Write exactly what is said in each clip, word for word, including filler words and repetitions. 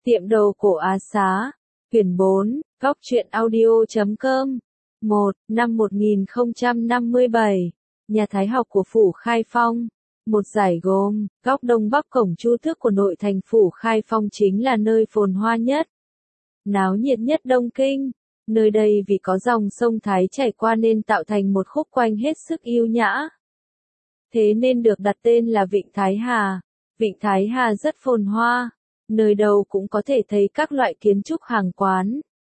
Tiệm đồ cổ Á Xá, quyển bốn, góc truyện audio chấm com. một. Năm một nghìn không trăm năm mươi bảy, nhà Thái học của Phủ Khai Phong. Một giải gồm, góc đông bắc cổng Chu Tước của nội thành Phủ Khai Phong chính là nơi phồn hoa nhất, náo nhiệt nhất Đông Kinh. Nơi đây vì có dòng sông Thái chảy qua nên tạo thành một khúc quanh hết sức yêu nhã. Thế nên được đặt tên là Vịnh Thái Hà. Vịnh Thái Hà rất phồn hoa, nơi đâu cũng có thể thấy các loại kiến trúc hàng quán.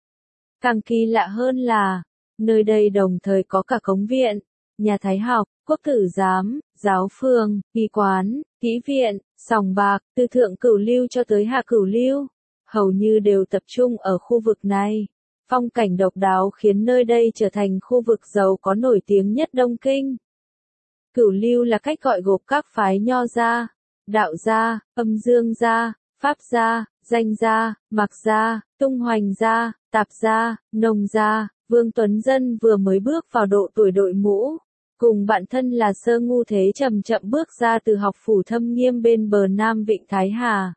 Càng kỳ lạ hơn là, nơi đây đồng thời có cả cống viện, nhà Thái học, quốc tử giám, giáo phường, y quán, kỹ viện, sòng bạc, từ thượng cửu lưu cho tới hạ cửu lưu, hầu như đều tập trung ở khu vực này. Phong cảnh độc đáo khiến nơi đây trở thành khu vực giàu có nổi tiếng nhất Đông Kinh. Cửu lưu là cách gọi gộp các phái Nho gia, Đạo gia, Âm Dương gia, Pháp gia, Danh gia, Mạc gia, Tung Hoành gia, Tạp gia, Nông gia. Vương Tuấn Dân vừa mới bước vào độ tuổi đội mũ, cùng bạn thân là Sơ Ngu Thế chậm chậm bước ra từ học phủ Thâm Nghiêm bên bờ nam Vịnh Thái Hà,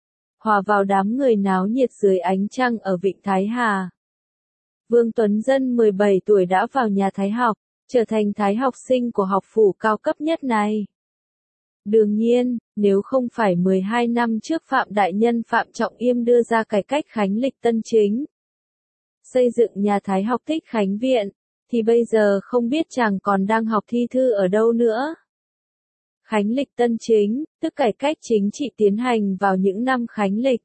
hòa vào đám người náo nhiệt dưới ánh trăng ở Vịnh Thái Hà. Vương Tuấn Dân mười bảy tuổi đã vào nhà Thái học, trở thành Thái học sinh của học phủ cao cấp nhất này. Đương nhiên, nếu không phải mười hai năm trước Phạm Đại Nhân Phạm Trọng Yêm đưa ra cải cách khánh lịch tân chính, xây dựng nhà Thái học Tích Khánh Viện, thì bây giờ không biết chàng còn đang học thi thư ở đâu nữa. Khánh lịch tân chính, tức cải cách chính trị tiến hành vào những năm khánh lịch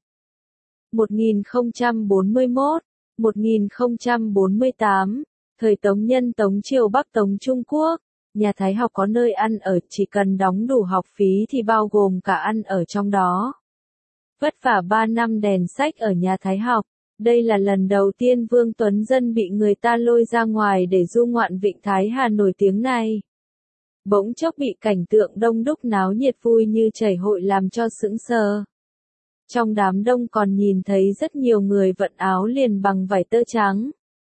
một nghìn không trăm bốn mươi mốt, một nghìn không trăm bốn mươi tám, thời Tống Nhân Tống Triều Bắc Tống Trung Quốc. Nhà Thái học có nơi ăn ở, chỉ cần đóng đủ học phí thì bao gồm cả ăn ở trong đó. Vất vả ba năm đèn sách ở nhà Thái học. Đây là lần đầu tiên Vương Tuấn Dân bị người ta lôi ra ngoài để du ngoạn Vịnh Thái Hà nổi tiếng này. Bỗng chốc bị cảnh tượng đông đúc náo nhiệt vui như chảy hội làm cho sững sờ. Trong đám đông còn nhìn thấy rất nhiều người vận áo liền bằng vải tơ trắng,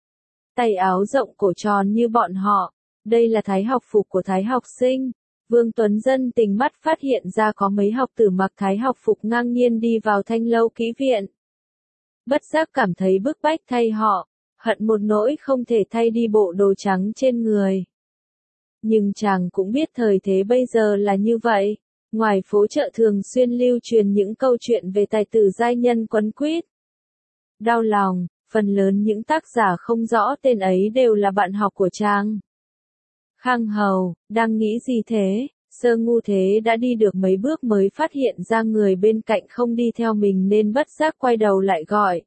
tay áo rộng cổ tròn như bọn họ. Đây là Thái học phục của Thái học sinh. Vương Tuấn Dân tình mắt phát hiện ra có mấy học tử mặc Thái học phục ngang nhiên đi vào Thanh lâu kỹ viện. Bất giác cảm thấy bức bách thay họ, hận một nỗi không thể thay đi bộ đồ trắng trên người. Nhưng chàng cũng biết thời thế bây giờ là như vậy. Ngoài phố chợ thường xuyên lưu truyền những câu chuyện về tài tử giai nhân quấn quýt. Đau lòng, phần lớn những tác giả không rõ tên ấy đều là bạn học của chàng. Khang Hầu, đang nghĩ gì thế? Sơ Ngu Thế đã đi được mấy bước mới phát hiện ra người bên cạnh không đi theo mình nên bất giác quay đầu lại gọi.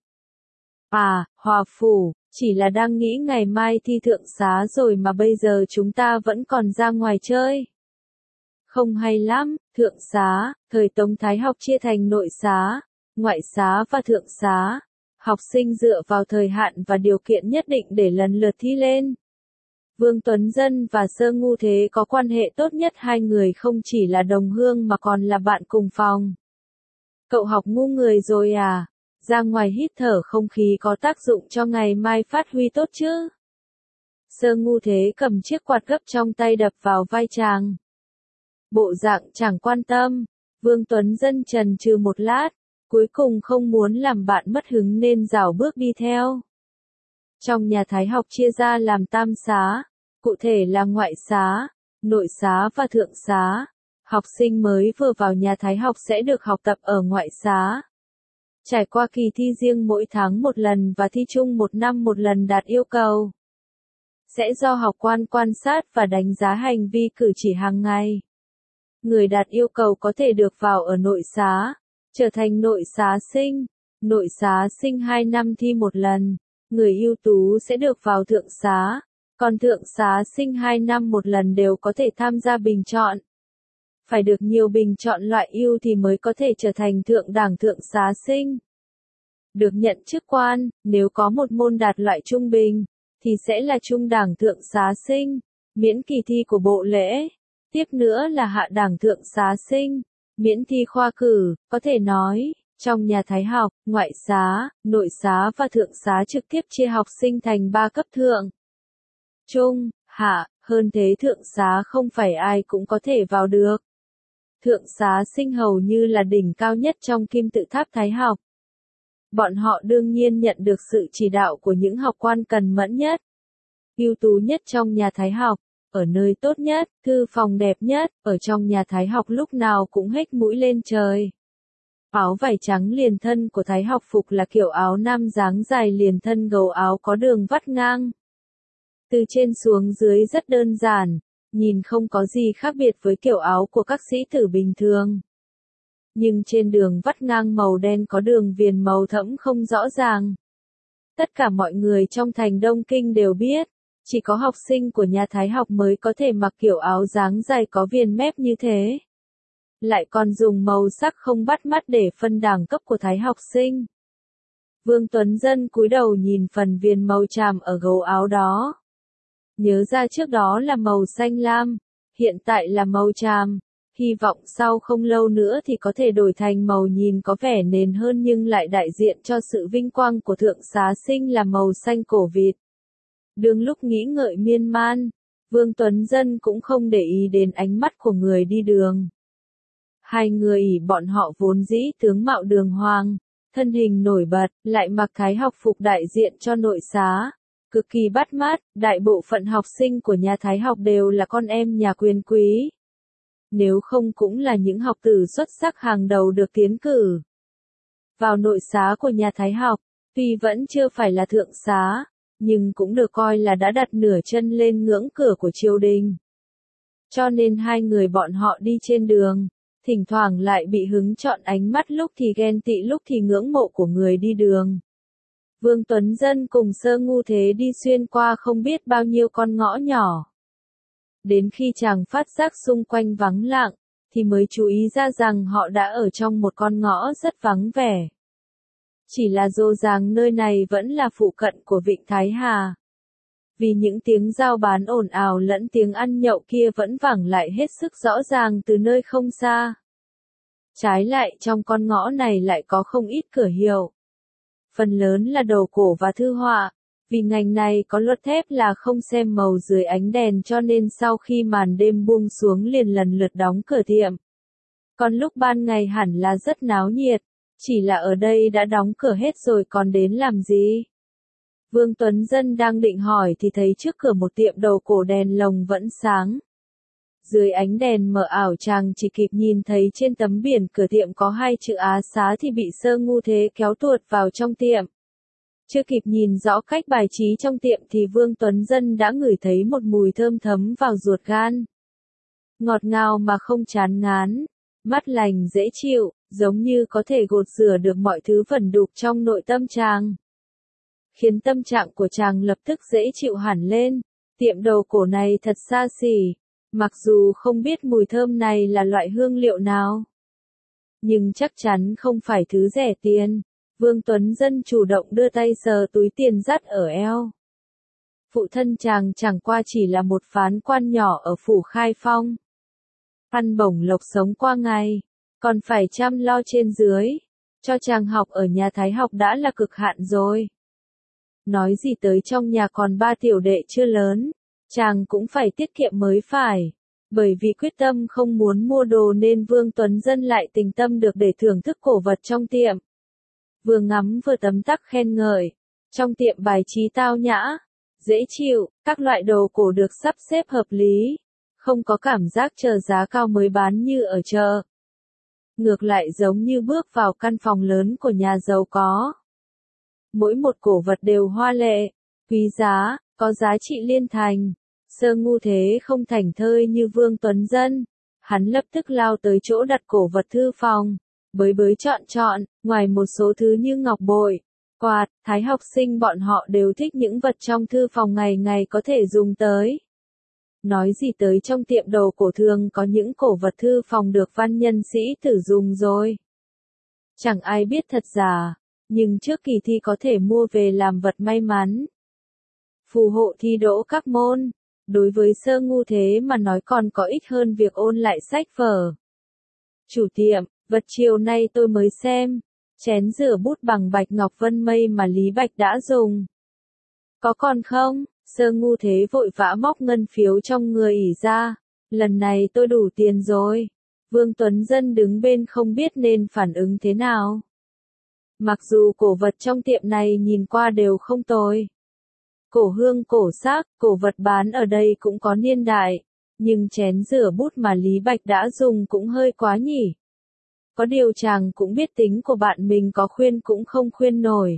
À, Hòa Phủ, chỉ là đang nghĩ ngày mai thi thượng xá rồi mà bây giờ chúng ta vẫn còn ra ngoài chơi. Không hay lắm, thượng xá, thời Tống Thái học chia thành nội xá, ngoại xá và thượng xá. Học sinh dựa vào thời hạn và điều kiện nhất định để lần lượt thi lên. Vương Tuấn Dân và Sơ Ngu Thế có quan hệ tốt nhất, hai người không chỉ là đồng hương mà còn là bạn cùng phòng. Cậu học ngu người rồi à? Ra ngoài hít thở không khí có tác dụng cho ngày mai phát huy tốt chứ? Sơ Ngu Thế cầm chiếc quạt gấp trong tay đập vào vai chàng. Bộ dạng chẳng quan tâm. Vương Tuấn Dân chần chừ một lát, cuối cùng không muốn làm bạn mất hứng nên rảo bước đi theo. Trong nhà Thái học chia ra làm tam xá, cụ thể là ngoại xá, nội xá và thượng xá. Học sinh mới vừa vào nhà Thái học sẽ được học tập ở ngoại xá. Trải qua kỳ thi riêng mỗi tháng một lần và thi chung một năm một lần đạt yêu cầu. Sẽ do học quan quan sát và đánh giá hành vi cử chỉ hàng ngày. Người đạt yêu cầu có thể được vào ở nội xá, trở thành nội xá sinh. Nội xá sinh hai năm thi một lần. Người ưu tú sẽ được vào thượng xá, còn thượng xá sinh hai năm một lần đều có thể tham gia bình chọn. Phải được nhiều bình chọn loại ưu thì mới có thể trở thành thượng đẳng thượng xá sinh. Được nhận chức quan, nếu có một môn đạt loại trung bình, thì sẽ là trung đẳng thượng xá sinh, miễn kỳ thi của bộ lễ. Tiếp nữa là hạ đẳng thượng xá sinh, miễn thi khoa cử, có thể nói. Trong nhà Thái học, ngoại xá, nội xá và thượng xá trực tiếp chia học sinh thành ba cấp thượng, trung, hạ, hơn thế thượng xá không phải ai cũng có thể vào được. Thượng xá sinh hầu như là đỉnh cao nhất trong kim tự tháp Thái học. Bọn họ đương nhiên nhận được sự chỉ đạo của những học quan cần mẫn nhất, ưu tú nhất trong nhà Thái học, ở nơi tốt nhất, thư phòng đẹp nhất, ở trong nhà Thái học lúc nào cũng hết mũi lên trời. Áo vải trắng liền thân của Thái học phục là kiểu áo nam dáng dài liền thân gấu áo có đường vắt ngang. Từ trên xuống dưới rất đơn giản, nhìn không có gì khác biệt với kiểu áo của các sĩ tử bình thường. Nhưng trên đường vắt ngang màu đen có đường viền màu thẫm không rõ ràng. Tất cả mọi người trong thành Đông Kinh đều biết, chỉ có học sinh của nhà Thái học mới có thể mặc kiểu áo dáng dài có viền mép như thế. Lại còn dùng màu sắc không bắt mắt để phân đẳng cấp của Thái học sinh. Vương Tuấn Dân cúi đầu nhìn phần viền màu tràm ở gấu áo đó. Nhớ ra trước đó là màu xanh lam, hiện tại là màu tràm, hy vọng sau không lâu nữa thì có thể đổi thành màu nhìn có vẻ nền hơn nhưng lại đại diện cho sự vinh quang của thượng xá sinh là màu xanh cổ vịt. Đương lúc nghĩ ngợi miên man, Vương Tuấn Dân cũng không để ý đến ánh mắt của người đi đường. Hai người bọn họ vốn dĩ tướng mạo đường hoàng, thân hình nổi bật, lại mặc Thái học phục đại diện cho nội xá, cực kỳ bắt mắt, đại bộ phận học sinh của nhà Thái học đều là con em nhà quyền quý. Nếu không cũng là những học tử xuất sắc hàng đầu được tiến cử vào nội xá của nhà Thái học, tuy vẫn chưa phải là thượng xá, nhưng cũng được coi là đã đặt nửa chân lên ngưỡng cửa của triều đình. Cho nên hai người bọn họ đi trên đường, thỉnh thoảng lại bị hứng chọn ánh mắt lúc thì ghen tị lúc thì ngưỡng mộ của người đi đường. Vương Tuấn Dân cùng Sơ Ngu Thế đi xuyên qua không biết bao nhiêu con ngõ nhỏ. Đến khi chàng phát giác xung quanh vắng lặng, thì mới chú ý ra rằng họ đã ở trong một con ngõ rất vắng vẻ. Chỉ là rô ràng nơi này vẫn là phụ cận của Vịnh Thái Hà. Vì những tiếng giao bán ồn ào lẫn tiếng ăn nhậu kia vẫn vẳng lại hết sức rõ ràng từ nơi không xa. Trái lại trong con ngõ này lại có không ít cửa hiệu. Phần lớn là đồ cổ và thư họa, vì ngành này có luật thép là không xem màu dưới ánh đèn cho nên sau khi màn đêm buông xuống liền lần lượt đóng cửa tiệm. Còn lúc ban ngày hẳn là rất náo nhiệt, chỉ là ở đây đã đóng cửa hết rồi còn đến làm gì? Vương Tuấn Dân đang định hỏi thì thấy trước cửa một tiệm đồ cổ đèn lồng vẫn sáng. Dưới ánh đèn mờ ảo chàng chỉ kịp nhìn thấy trên tấm biển cửa tiệm có hai chữ Á Xá thì bị Sơ Ngu Thế kéo tuột vào trong tiệm. Chưa kịp nhìn rõ cách bài trí trong tiệm thì Vương Tuấn Dân đã ngửi thấy một mùi thơm thấm vào ruột gan. Ngọt ngào mà không chán ngán, mát lành dễ chịu, giống như có thể gột rửa được mọi thứ vẩn đục trong nội tâm chàng. Khiến tâm trạng của chàng lập tức dễ chịu hẳn lên, tiệm đồ cổ này thật xa xỉ, mặc dù không biết mùi thơm này là loại hương liệu nào. Nhưng chắc chắn không phải thứ rẻ tiền. Vương Tuấn Dân chủ động đưa tay sờ túi tiền dắt ở eo. Phụ thân chàng chẳng qua chỉ là một phán quan nhỏ ở phủ Khai Phong. Ăn bổng lộc sống qua ngày, còn phải chăm lo trên dưới. Cho chàng học ở nhà Thái học đã là cực hạn rồi. Nói gì tới trong nhà còn ba tiểu đệ chưa lớn, chàng cũng phải tiết kiệm mới phải. Bởi vì quyết tâm không muốn mua đồ nên Vương Tuấn Dân lại tình tâm được để thưởng thức cổ vật trong tiệm. Vừa ngắm vừa tấm tắc khen ngợi. Trong tiệm bài trí tao nhã, dễ chịu, các loại đồ cổ được sắp xếp hợp lý. Không có cảm giác chờ giá cao mới bán như ở chợ. Ngược lại giống như bước vào căn phòng lớn của nhà giàu có. Mỗi một cổ vật đều hoa lệ, quý giá, có giá trị liên thành. Sơ Ngu Thế không thảnh thơi như Vương Tuấn Dân. Hắn lập tức lao tới chỗ đặt cổ vật thư phòng. Bới bới chọn chọn, ngoài một số thứ như ngọc bội, quạt, Thái học sinh bọn họ đều thích những vật trong thư phòng ngày ngày có thể dùng tới. Nói gì tới trong tiệm đồ cổ thường có những cổ vật thư phòng được văn nhân sĩ tử dùng rồi. Chẳng ai biết thật giả, nhưng trước kỳ thi có thể mua về làm vật may mắn. Phù hộ thi đỗ các môn, đối với Sơ Ngu Thế mà nói còn có ích hơn việc ôn lại sách vở. Chủ tiệm, vật chiều nay tôi mới xem, chén rửa bút bằng bạch ngọc vân mây mà Lý Bạch đã dùng. Có còn không? Sơ Ngu Thế vội vã móc ngân phiếu trong người ỉ ra, lần này tôi đủ tiền rồi. Vương Tuấn Dân đứng bên không biết nên phản ứng thế nào. Mặc dù cổ vật trong tiệm này nhìn qua đều không tồi. Cổ hương cổ sắc, cổ vật bán ở đây cũng có niên đại. Nhưng chén rửa bút mà Lý Bạch đã dùng cũng hơi quá nhỉ. Có điều chàng cũng biết tính của bạn mình, có khuyên cũng không khuyên nổi.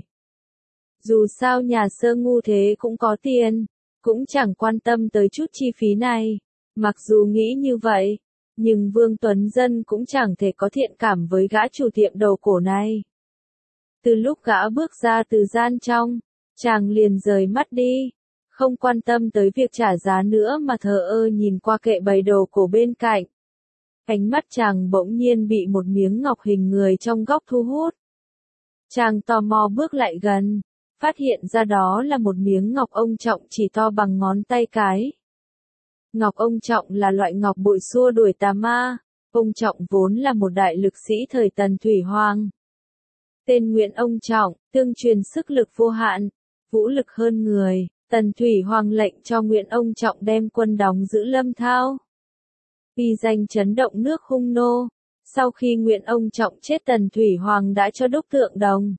Dù sao nhà Sơ Ngu thế cũng có tiền, cũng chẳng quan tâm tới chút chi phí này. Mặc dù nghĩ như vậy, nhưng Vương Tuấn Dân cũng chẳng thể có thiện cảm với gã chủ tiệm đồ cổ này. Từ lúc gã bước ra từ gian trong, chàng liền rời mắt đi, không quan tâm tới việc trả giá nữa mà thờ ơ nhìn qua kệ bày đồ cổ bên cạnh. Ánh mắt chàng bỗng nhiên bị một miếng ngọc hình người trong góc thu hút. Chàng tò mò bước lại gần, phát hiện ra đó là một miếng ngọc ông trọng chỉ to bằng ngón tay cái. Ngọc ông trọng là loại ngọc bội xua đuổi tà ma. Ông trọng vốn là một đại lực sĩ thời Tần Thủy Hoàng. Tên Nguyễn Ông Trọng, tương truyền sức lực vô hạn, vũ lực hơn người. Tần Thủy Hoàng lệnh cho Nguyễn Ông Trọng đem quân đóng giữ Lâm Thao. Vì danh chấn động nước Hung Nô, sau khi Nguyễn Ông Trọng chết, Tần Thủy Hoàng đã cho đúc tượng đồng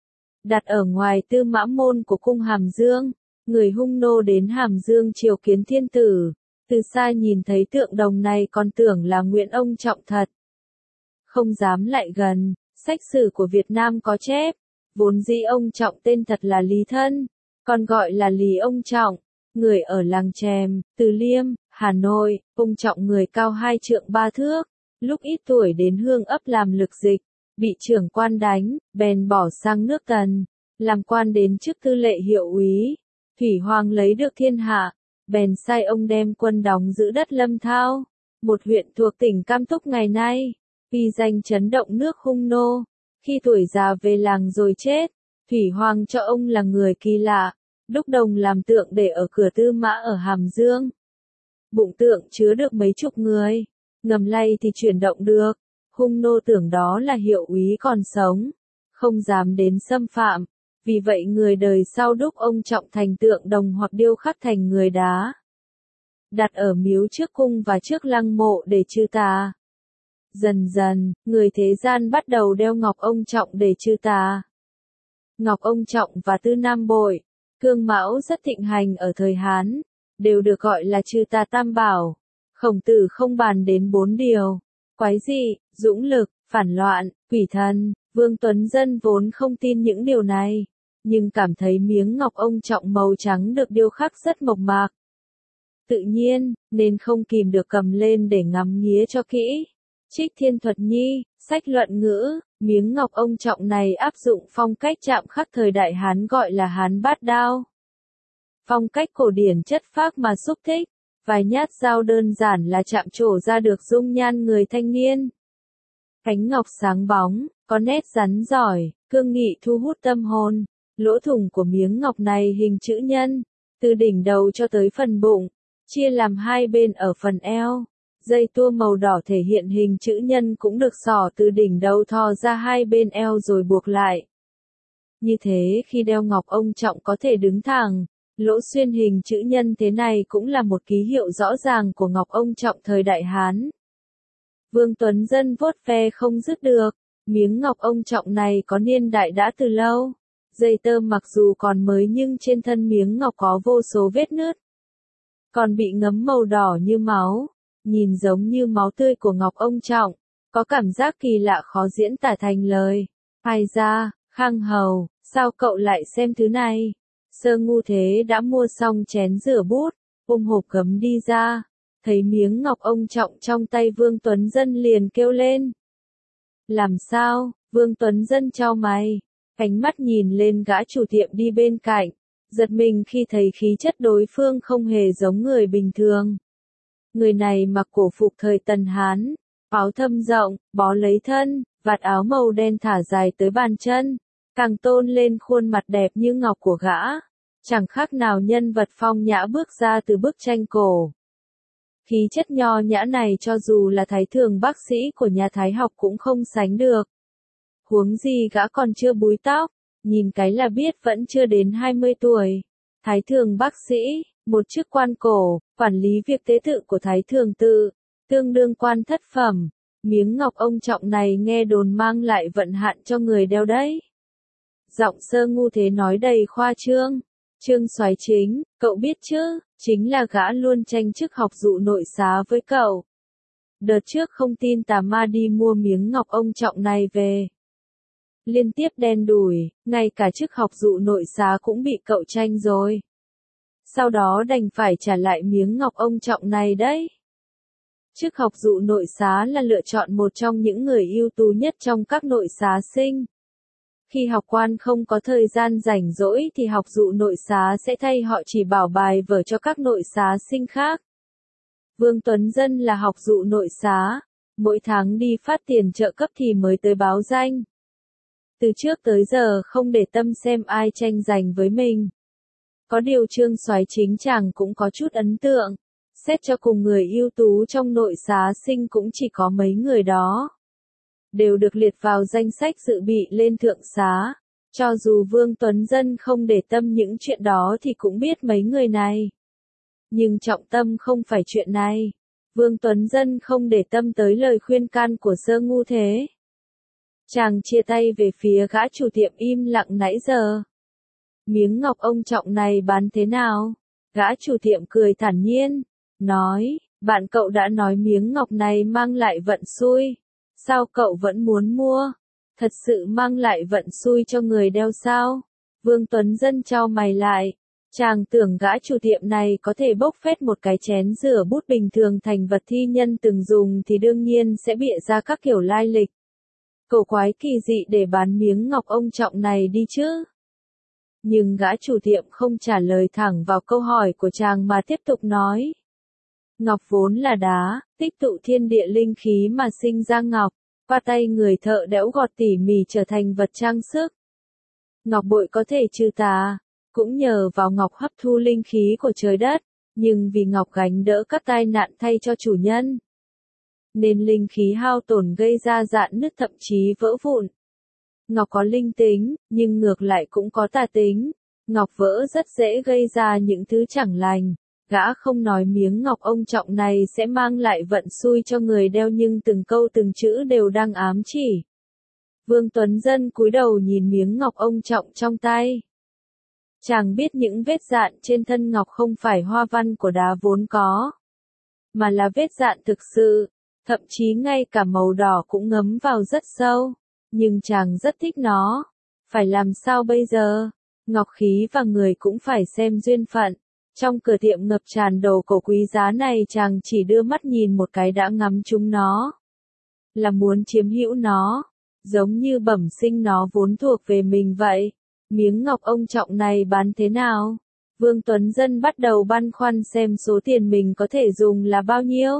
đặt ở ngoài Tư Mã Môn của cung Hàm Dương. Người Hung Nô đến Hàm Dương triều kiến thiên tử, từ xa nhìn thấy tượng đồng này còn tưởng là Nguyễn Ông Trọng thật. Không dám lại gần. Sách sử của Việt Nam có chép, vốn dĩ ông Trọng tên thật là Lý Thân, còn gọi là Lý Ông Trọng, người ở làng Chèm, Từ Liêm, Hà Nội. Ông Trọng người cao hai trượng ba thước, lúc ít tuổi đến Hương Ấp làm lực dịch, bị trưởng quan đánh, bèn bỏ sang nước Tần, làm quan đến chức tư lệ hiệu úy. Thủy Hoàng lấy được thiên hạ, bèn sai ông đem quân đóng giữ đất Lâm Thao, một huyện thuộc tỉnh Cam Túc ngày nay. Vì danh chấn động nước Hung Nô, khi tuổi già về làng rồi chết, Thủy Hoàng cho ông là người kỳ lạ, đúc đồng làm tượng để ở cửa Tư Mã ở Hàm Dương. Bụng tượng chứa được mấy chục người, ngầm lay thì chuyển động được. Hung Nô tưởng đó là hiệu úy còn sống, không dám đến xâm phạm, vì vậy người đời sau đúc ông Trọng thành tượng đồng hoặc điêu khắc thành người đá, đặt ở miếu trước cung và trước lăng mộ để trừ tà. Dần dần, người thế gian bắt đầu đeo ngọc ông Trọng để trừ tà. Ngọc ông Trọng và Tư Nam Bội, Cương Mão rất thịnh hành ở thời Hán, đều được gọi là trừ tà tam bảo. Khổng Tử không bàn đến bốn điều: quái dị, dũng lực, phản loạn, quỷ thần. Vương Tuấn Dân vốn không tin những điều này, nhưng cảm thấy miếng ngọc ông Trọng màu trắng được điêu khắc rất mộc mạc, tự nhiên, nên không kìm được cầm lên để ngắm nghía cho kỹ. Trích Thiên Thuật Nhi, sách luận ngữ, miếng ngọc ông Trọng này áp dụng phong cách chạm khắc thời đại Hán gọi là Hán bát đao. Phong cách cổ điển chất phác mà xúc thích, vài nhát dao đơn giản là chạm trổ ra được dung nhan người thanh niên. Cánh ngọc sáng bóng, có nét rắn giỏi, cương nghị thu hút tâm hồn. Lỗ thủng của miếng ngọc này hình chữ nhân, từ đỉnh đầu cho tới phần bụng, chia làm hai bên ở phần eo. Dây tua màu đỏ thể hiện hình chữ nhân cũng được xỏ từ đỉnh đầu thò ra hai bên eo rồi buộc lại. Như thế khi đeo ngọc ông Trọng có thể đứng thẳng. Lỗ xuyên hình chữ nhân thế này cũng là một ký hiệu rõ ràng của ngọc ông Trọng thời đại Hán. Vương Tuấn Dân vuốt ve không dứt được, miếng ngọc ông Trọng này có niên đại đã từ lâu. Dây tơ mặc dù còn mới nhưng trên thân miếng ngọc có vô số vết nứt, còn bị ngấm màu đỏ như máu, nhìn giống như máu tươi của ngọc ông Trọng, có cảm giác kỳ lạ khó diễn tả thành lời. Ai ra, Khang Hầu, sao cậu lại xem thứ này? Sơ Ngu Thế đã mua xong chén rửa bút, ôm hộp gấm đi ra, thấy miếng ngọc ông Trọng trong tay Vương Tuấn Dân liền kêu lên. Làm sao? Vương Tuấn Dân chau mày, ánh mắt nhìn lên gã chủ tiệm đi bên cạnh, giật mình khi thấy khí chất đối phương không hề giống người bình thường. Người này mặc cổ phục thời Tần Hán, áo thâm rộng, bó lấy thân, vạt áo màu đen thả dài tới bàn chân, càng tôn lên khuôn mặt đẹp như ngọc của gã, chẳng khác nào nhân vật phong nhã bước ra từ bức tranh cổ. Khí chất nho nhã này cho dù là thái thường bác sĩ của nhà Thái học cũng không sánh được. Huống gì gã còn chưa búi tóc, nhìn cái là biết vẫn chưa đến hai mươi tuổi. Thái thường bác sĩ, một chức quan cổ, quản lý việc tế tự của Thái thường tự, tương đương quan thất phẩm. Miếng ngọc ông Trọng này nghe đồn mang lại vận hạn cho người đeo đấy. Giọng Sơ Ngu Thế nói đầy khoa trương. Trương Soái Chính, cậu biết chứ, chính là gã luôn tranh chức học dụ nội xá với cậu. Đợt trước không tin tà ma đi mua miếng ngọc ông trọng này về. Liên tiếp đen đủi, ngay cả chức học dụ nội xá cũng bị cậu tranh rồi. Sau đó đành phải trả lại miếng ngọc ông trọng này đấy. Chức học dụ nội xá là lựa chọn một trong những người ưu tú nhất trong các nội xá sinh. Khi học quan không có thời gian rảnh rỗi thì học dụ nội xá sẽ thay họ chỉ bảo bài vở cho các nội xá sinh khác. Vương Tuấn Dân là học dụ nội xá, mỗi tháng đi phát tiền trợ cấp thì mới tới báo danh. Từ trước tới giờ không để tâm xem ai tranh giành với mình. Có điều Trương Soái Chính chàng cũng có chút ấn tượng. Xét cho cùng người ưu tú trong nội xá sinh cũng chỉ có mấy người đó. Đều được liệt vào danh sách dự bị lên thượng xá. Cho dù Vương Tuấn Dân không để tâm những chuyện đó thì cũng biết mấy người này. Nhưng trọng tâm không phải chuyện này. Vương Tuấn Dân không để tâm tới lời khuyên can của Sơ Ngu Thế. Chàng chia tay về phía gã chủ tiệm im lặng nãy giờ. Miếng ngọc ông trọng này bán thế nào? Gã chủ tiệm cười thản nhiên, nói, bạn cậu đã nói miếng ngọc này mang lại vận xui. Sao cậu vẫn muốn mua? Thật sự mang lại vận xui cho người đeo sao? Vương Tuấn Dân chau mày lại. Chàng tưởng gã chủ tiệm này có thể bốc phét một cái chén rửa bút bình thường thành vật thi nhân từng dùng thì đương nhiên sẽ bịa ra các kiểu lai lịch. Cổ quái kỳ dị để bán miếng ngọc ông trọng này đi chứ. Nhưng gã chủ tiệm không trả lời thẳng vào câu hỏi của chàng mà tiếp tục nói. Ngọc vốn là đá, tích tụ thiên địa linh khí mà sinh ra ngọc, qua tay người thợ đẽo gọt tỉ mỉ trở thành vật trang sức. Ngọc bội có thể trừ tà, cũng nhờ vào ngọc hấp thu linh khí của trời đất, nhưng vì ngọc gánh đỡ các tai nạn thay cho chủ nhân. Nên linh khí hao tổn gây ra rạn nứt thậm chí vỡ vụn. Ngọc có linh tính, nhưng ngược lại cũng có tà tính. Ngọc vỡ rất dễ gây ra những thứ chẳng lành. Gã không nói miếng ngọc ông trọng này sẽ mang lại vận xui cho người đeo nhưng từng câu từng chữ đều đang ám chỉ. Vương Tuấn Dân cúi đầu nhìn miếng ngọc ông trọng trong tay. Chàng biết những vết dạn trên thân ngọc không phải hoa văn của đá vốn có, mà là vết dạn thực sự, thậm chí ngay cả màu đỏ cũng ngấm vào rất sâu. Nhưng chàng rất thích nó. Phải làm sao bây giờ? Ngọc khí và người cũng phải xem duyên phận. Trong cửa tiệm ngập tràn đồ cổ quý giá này chàng chỉ đưa mắt nhìn một cái đã ngắm trúng nó. Là muốn chiếm hữu nó. Giống như bẩm sinh nó vốn thuộc về mình vậy. Miếng ngọc ông trọng này bán thế nào? Vương Tuấn Dân bắt đầu băn khoăn xem số tiền mình có thể dùng là bao nhiêu.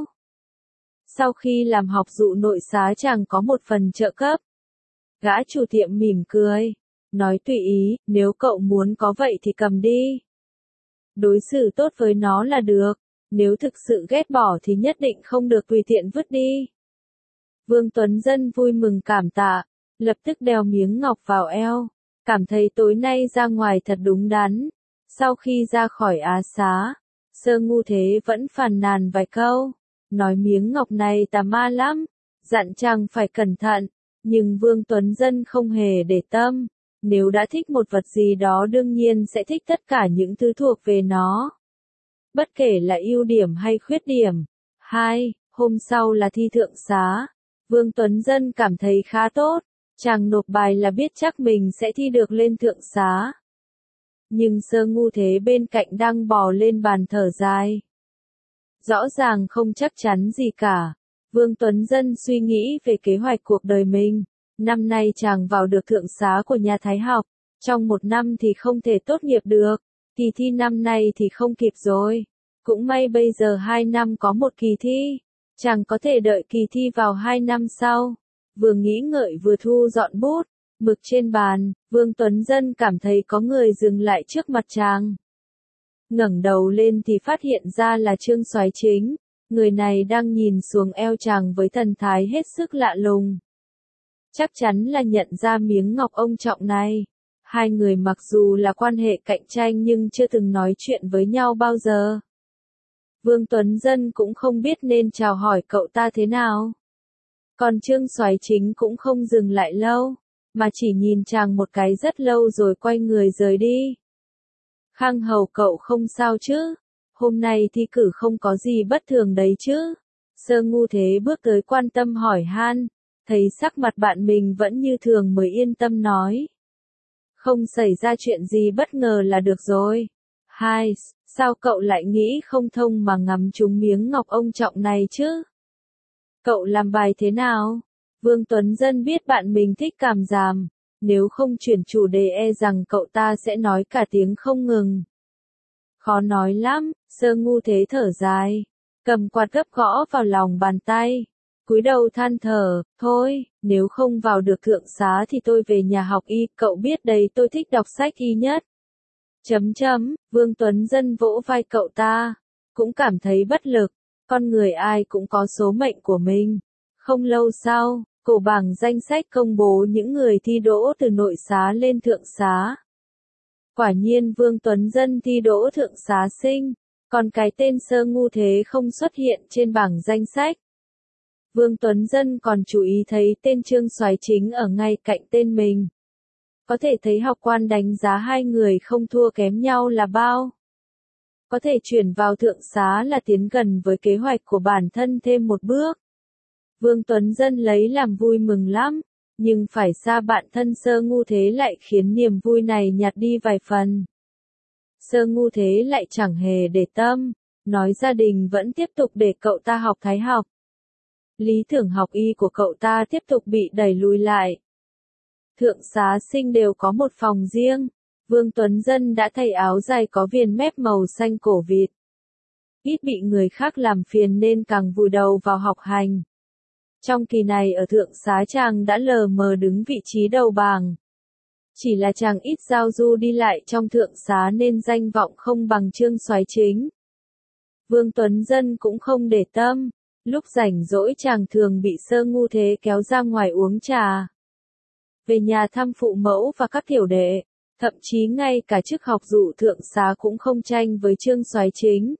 Sau khi làm học dụ nội xá chàng có một phần trợ cấp. Gã chủ tiệm mỉm cười, nói tùy ý, nếu cậu muốn có vậy thì cầm đi. Đối xử tốt với nó là được, nếu thực sự ghét bỏ thì nhất định không được tùy tiện vứt đi. Vương Tuấn Dân vui mừng cảm tạ, lập tức đeo miếng ngọc vào eo, cảm thấy tối nay ra ngoài thật đúng đắn. Sau khi ra khỏi Á Xá, Sơ Ngu Thế vẫn phàn nàn vài câu, nói miếng ngọc này tà ma lắm, dặn chàng phải cẩn thận. Nhưng Vương Tuấn Dân không hề để tâm, nếu đã thích một vật gì đó đương nhiên sẽ thích tất cả những thứ thuộc về nó. Bất kể là ưu điểm hay khuyết điểm. Hai, hôm sau là thi thượng xá. Vương Tuấn Dân cảm thấy khá tốt, chàng nộp bài là biết chắc mình sẽ thi được lên thượng xá. Nhưng Sơ Ngu Thế bên cạnh đang bò lên bàn thở dài. Rõ ràng không chắc chắn gì cả. Vương Tuấn Dân suy nghĩ về kế hoạch cuộc đời mình. Năm nay chàng vào được thượng xá của nhà Thái học. Trong một năm thì không thể tốt nghiệp được. Kỳ thi năm nay thì không kịp rồi. Cũng may bây giờ hai năm có một kỳ thi. Chàng có thể đợi kỳ thi vào hai năm sau. Vừa nghĩ ngợi vừa thu dọn bút, mực trên bàn, Vương Tuấn Dân cảm thấy có người dừng lại trước mặt chàng. Ngẩng đầu lên thì phát hiện ra là Trương Soái Chính. Người này đang nhìn xuống eo chàng với thần thái hết sức lạ lùng. Chắc chắn là nhận ra miếng ngọc ông trọng này. Hai người mặc dù là quan hệ cạnh tranh nhưng chưa từng nói chuyện với nhau bao giờ. Vương Tuấn Dân cũng không biết nên chào hỏi cậu ta thế nào. Còn Trương Soái Chính cũng không dừng lại lâu. mà chỉ nhìn chàng một cái rất lâu rồi quay người rời đi. Khang Hầu cậu không sao chứ? Hôm nay thi cử không có gì bất thường đấy chứ? Sơ Ngu Thế bước tới quan tâm hỏi han, thấy sắc mặt bạn mình vẫn như thường mới yên tâm nói. Không xảy ra chuyện gì bất ngờ là được rồi. Hai, sao cậu lại nghĩ không thông mà ngắm trúng miếng ngọc ông trọng này chứ? Cậu làm bài thế nào? Vương Tuấn Dân biết bạn mình thích cảm giảm, nếu không chuyển chủ đề e rằng cậu ta sẽ nói cả tiếng không ngừng. Khó nói lắm, Sơ Ngu Thế thở dài, cầm quạt gấp gõ vào lòng bàn tay, cúi đầu than thở, thôi, nếu không vào được thượng xá thì tôi về nhà học y, cậu biết đấy tôi thích đọc sách y nhất. Chấm chấm, Vương Tuấn Dân vỗ vai cậu ta, cũng cảm thấy bất lực, con người ai cũng có số mệnh của mình. Không lâu sau, cổ bảng danh sách công bố những người thi đỗ từ nội xá lên thượng xá. Quả nhiên Vương Tuấn Dân thi đỗ thượng xá sinh, còn cái tên Sơ Ngu Thế không xuất hiện trên bảng danh sách. Vương Tuấn Dân còn chú ý thấy tên Trương Soái Chính ở ngay cạnh tên mình. Có thể thấy học quan đánh giá hai người không thua kém nhau là bao. Có thể chuyển vào thượng xá là tiến gần với kế hoạch của bản thân thêm một bước. Vương Tuấn Dân lấy làm vui mừng lắm, nhưng phải xa bạn thân Sơ Ngu Thế lại khiến niềm vui này nhạt đi vài phần. Sơ Ngu Thế lại chẳng hề để tâm, nói gia đình vẫn tiếp tục để cậu ta học thái học. Lý tưởng học y của cậu ta tiếp tục bị đẩy lùi lại. Thượng xá sinh đều có một phòng riêng, Vương Tuấn Dân đã thay áo dài có viền mép màu xanh cổ vịt. Ít bị người khác làm phiền nên càng vùi đầu vào học hành. Trong kỳ này ở thượng xá chàng đã lờ mờ đứng vị trí đầu bảng. Chỉ là chàng ít giao du đi lại trong thượng xá nên danh vọng không bằng Trương Soái Chính. Vương Tuấn Dân cũng không để tâm, lúc rảnh rỗi chàng thường bị Sơ Ngu Thế kéo ra ngoài uống trà. Về nhà thăm phụ mẫu và các tiểu đệ, thậm chí ngay cả chức học dụ thượng xá cũng không tranh với Trương Soái Chính.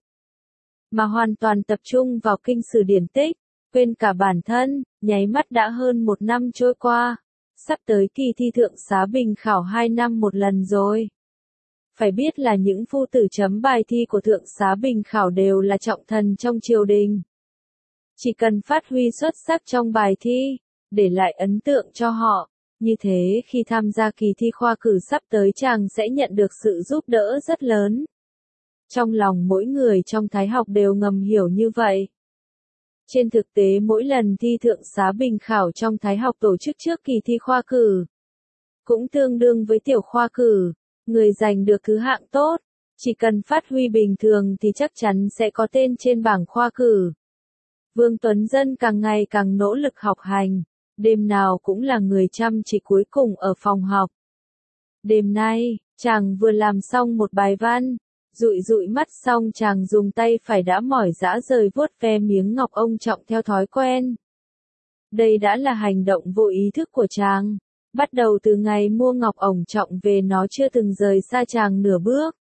Mà hoàn toàn tập trung vào kinh sử điển tích, quên cả bản thân, nháy mắt đã hơn một năm trôi qua. Sắp tới kỳ thi thượng xá bình khảo hai năm một lần rồi. Phải biết là những phu tử chấm bài thi của thượng xá bình khảo đều là trọng thần trong triều đình. Chỉ cần phát huy xuất sắc trong bài thi, để lại ấn tượng cho họ, như thế khi tham gia kỳ thi khoa cử sắp tới chàng sẽ nhận được sự giúp đỡ rất lớn. Trong lòng mỗi người trong thái học đều ngầm hiểu như vậy. Trên thực tế mỗi lần thi thượng xá bình khảo trong thái học tổ chức trước kỳ thi khoa cử, cũng tương đương với tiểu khoa cử, người giành được thứ hạng tốt, chỉ cần phát huy bình thường thì chắc chắn sẽ có tên trên bảng khoa cử. Vương Tuấn Dân càng ngày càng nỗ lực học hành, đêm nào cũng là người chăm chỉ cuối cùng ở phòng học. Đêm nay, chàng vừa làm xong một bài văn, dụi dụi mắt xong chàng dùng tay phải đã mỏi rã rời vuốt ve miếng ngọc ông trọng theo thói quen. Đây đã là hành động vô ý thức của chàng. Bắt đầu từ ngày mua ngọc ổng trọng về nó chưa từng rời xa chàng nửa bước.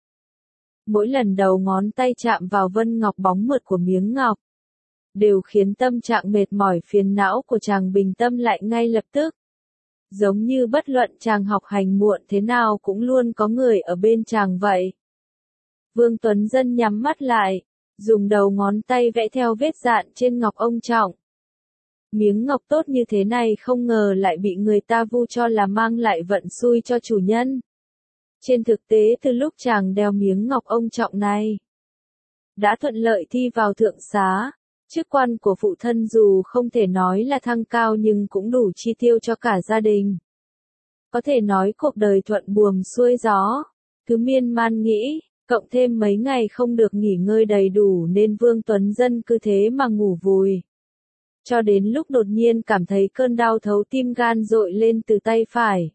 Mỗi lần đầu ngón tay chạm vào vân ngọc bóng mượt của miếng ngọc, đều khiến tâm trạng mệt mỏi phiền não của chàng bình tâm lại ngay lập tức. Giống như bất luận chàng học hành muộn thế nào cũng luôn có người ở bên chàng vậy. Vương Tuấn Dân nhắm mắt lại, dùng đầu ngón tay vẽ theo vết dạn trên ngọc ông trọng. Miếng ngọc tốt như thế này không ngờ lại bị người ta vu cho là mang lại vận xui cho chủ nhân. Trên thực tế từ lúc chàng đeo miếng ngọc ông trọng này, đã thuận lợi thi vào thượng xá. Chức quan của phụ thân dù không thể nói là thăng cao nhưng cũng đủ chi tiêu cho cả gia đình. Có thể nói cuộc đời thuận buồm xuôi gió, cứ miên man nghĩ, cộng thêm mấy ngày không được nghỉ ngơi đầy đủ nên Vương Tuấn Dân cứ thế mà ngủ vùi. Cho đến lúc đột nhiên cảm thấy cơn đau thấu tim gan dội lên từ tay phải.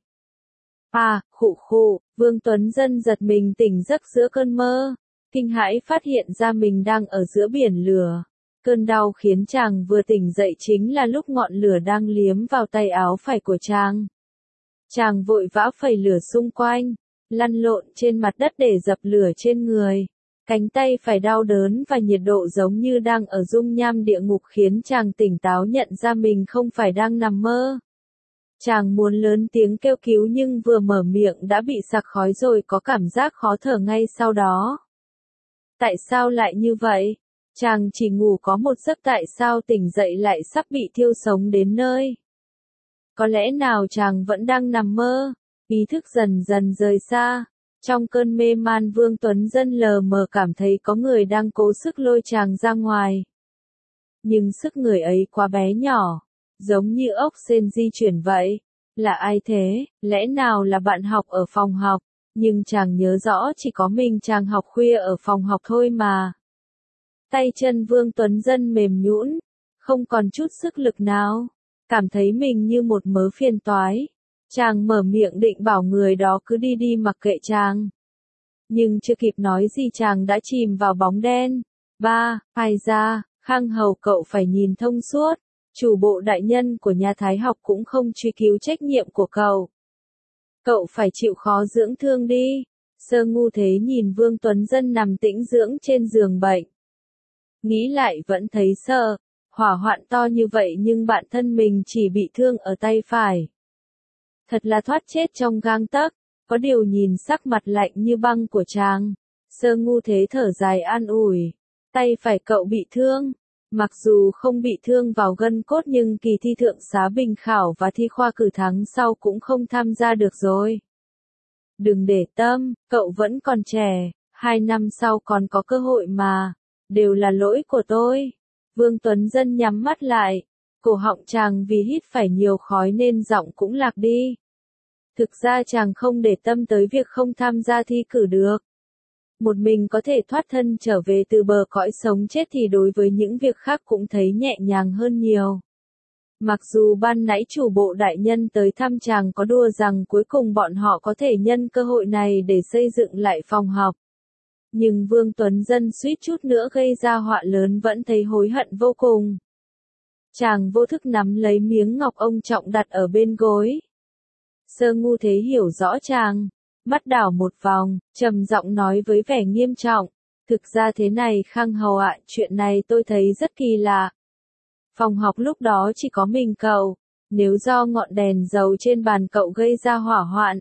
À, khụ khụ, Vương Tuấn Dân giật mình tỉnh giấc giữa cơn mơ, kinh hãi phát hiện ra mình đang ở giữa biển lửa. Cơn đau khiến chàng vừa tỉnh dậy chính là lúc ngọn lửa đang liếm vào tay áo phải của chàng. Chàng vội vã phẩy lửa xung quanh, lăn lộn trên mặt đất để dập lửa trên người. Cánh tay phải đau đớn và nhiệt độ giống như đang ở dung nham địa ngục khiến chàng tỉnh táo nhận ra mình không phải đang nằm mơ. Chàng muốn lớn tiếng kêu cứu nhưng vừa mở miệng đã bị sặc khói rồi, có cảm giác khó thở ngay sau đó. Tại sao lại như vậy? Chàng chỉ ngủ có một giấc, tại sao tỉnh dậy lại sắp bị thiêu sống đến nơi? Có lẽ nào chàng vẫn đang nằm mơ? Ý thức dần dần rời xa. Trong cơn mê man, Vương Tuấn Dân lờ mờ cảm thấy có người đang cố sức lôi chàng ra ngoài. Nhưng sức người ấy quá bé nhỏ, giống như ốc sên di chuyển vậy. Là ai thế? Lẽ nào là bạn học ở phòng học? Nhưng chàng nhớ rõ chỉ có mình chàng học khuya ở phòng học thôi mà. Tay chân Vương Tuấn Dân mềm nhũn, không còn chút sức lực nào, cảm thấy mình như một mớ phiền toái. Chàng mở miệng định bảo người đó cứ đi đi mặc kệ chàng. Nhưng chưa kịp nói gì chàng đã chìm vào bóng đen. Ba, ai ra, Khang Hầu cậu phải nhìn thông suốt. Chủ bộ đại nhân của nhà Thái học cũng không truy cứu trách nhiệm của cậu. Cậu phải chịu khó dưỡng thương đi. Sơ Ngu Thế nhìn Vương Tuấn Dân nằm tĩnh dưỡng trên giường bệnh. Nghĩ lại vẫn thấy sợ. Hỏa hoạn to như vậy nhưng bản thân mình chỉ bị thương ở tay phải. Thật là thoát chết trong gang tấc. Có điều nhìn sắc mặt lạnh như băng của chàng, Sơ Ngu Thế thở dài an ủi. Tay phải cậu bị thương. Mặc dù không bị thương vào gân cốt nhưng kỳ thi thượng xá bình khảo và thi khoa cử tháng sau cũng không tham gia được rồi. Đừng để tâm, cậu vẫn còn trẻ, hai năm sau còn có cơ hội mà. Đều là lỗi của tôi. Vương Tuấn Dân nhắm mắt lại. Cổ họng chàng vì hít phải nhiều khói nên giọng cũng lạc đi. Thực ra chàng không để tâm tới việc không tham gia thi cử được. Một mình có thể thoát thân trở về từ bờ cõi sống chết thì đối với những việc khác cũng thấy nhẹ nhàng hơn nhiều. Mặc dù ban nãy chủ bộ đại nhân tới thăm chàng có đùa rằng cuối cùng bọn họ có thể nhân cơ hội này để xây dựng lại phòng học. Nhưng Vương Tuấn Dân suýt chút nữa gây ra họa lớn vẫn thấy hối hận vô cùng. Chàng vô thức nắm lấy miếng ngọc ông trọng đặt ở bên gối. Sơ Ngu Thế hiểu rõ chàng, mắt đảo một vòng, trầm giọng nói với vẻ nghiêm trọng. Thực ra thế này Khang Hầu ạ, chuyện này tôi thấy rất kỳ lạ. Phòng học lúc đó chỉ có mình cậu, nếu do ngọn đèn dầu trên bàn cậu gây ra hỏa hoạn.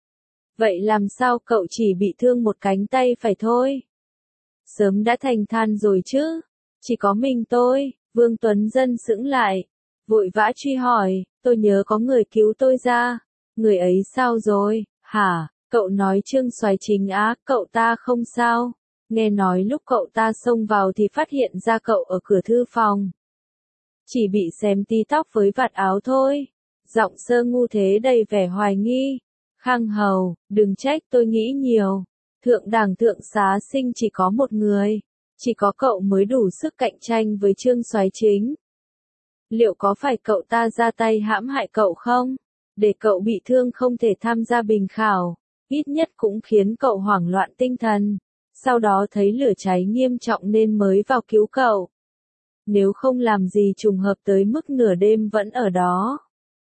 Vậy làm sao cậu chỉ bị thương một cánh tay phải thôi? Sớm đã thành than rồi chứ, chỉ có mình tôi. Vương Tuấn Dân sững lại, vội vã truy hỏi, tôi nhớ có người cứu tôi ra. Người ấy sao rồi, hả? Cậu nói Trương Soái Chính á, cậu ta không sao. Nghe nói lúc cậu ta xông vào thì phát hiện ra cậu ở cửa thư phòng. Chỉ bị xém tí tóc với vạt áo thôi. Giọng Sơ Ngu Thế đầy vẻ hoài nghi. Khang Hầu, đừng trách tôi nghĩ nhiều. Thượng đẳng thượng xá sinh chỉ có một người. Chỉ có cậu mới đủ sức cạnh tranh với Trương Soái Chính. Liệu có phải cậu ta ra tay hãm hại cậu không? Để cậu bị thương không thể tham gia bình khảo, ít nhất cũng khiến cậu hoảng loạn tinh thần. Sau đó thấy lửa cháy nghiêm trọng nên mới vào cứu cậu. Nếu không làm gì trùng hợp tới mức nửa đêm vẫn ở đó.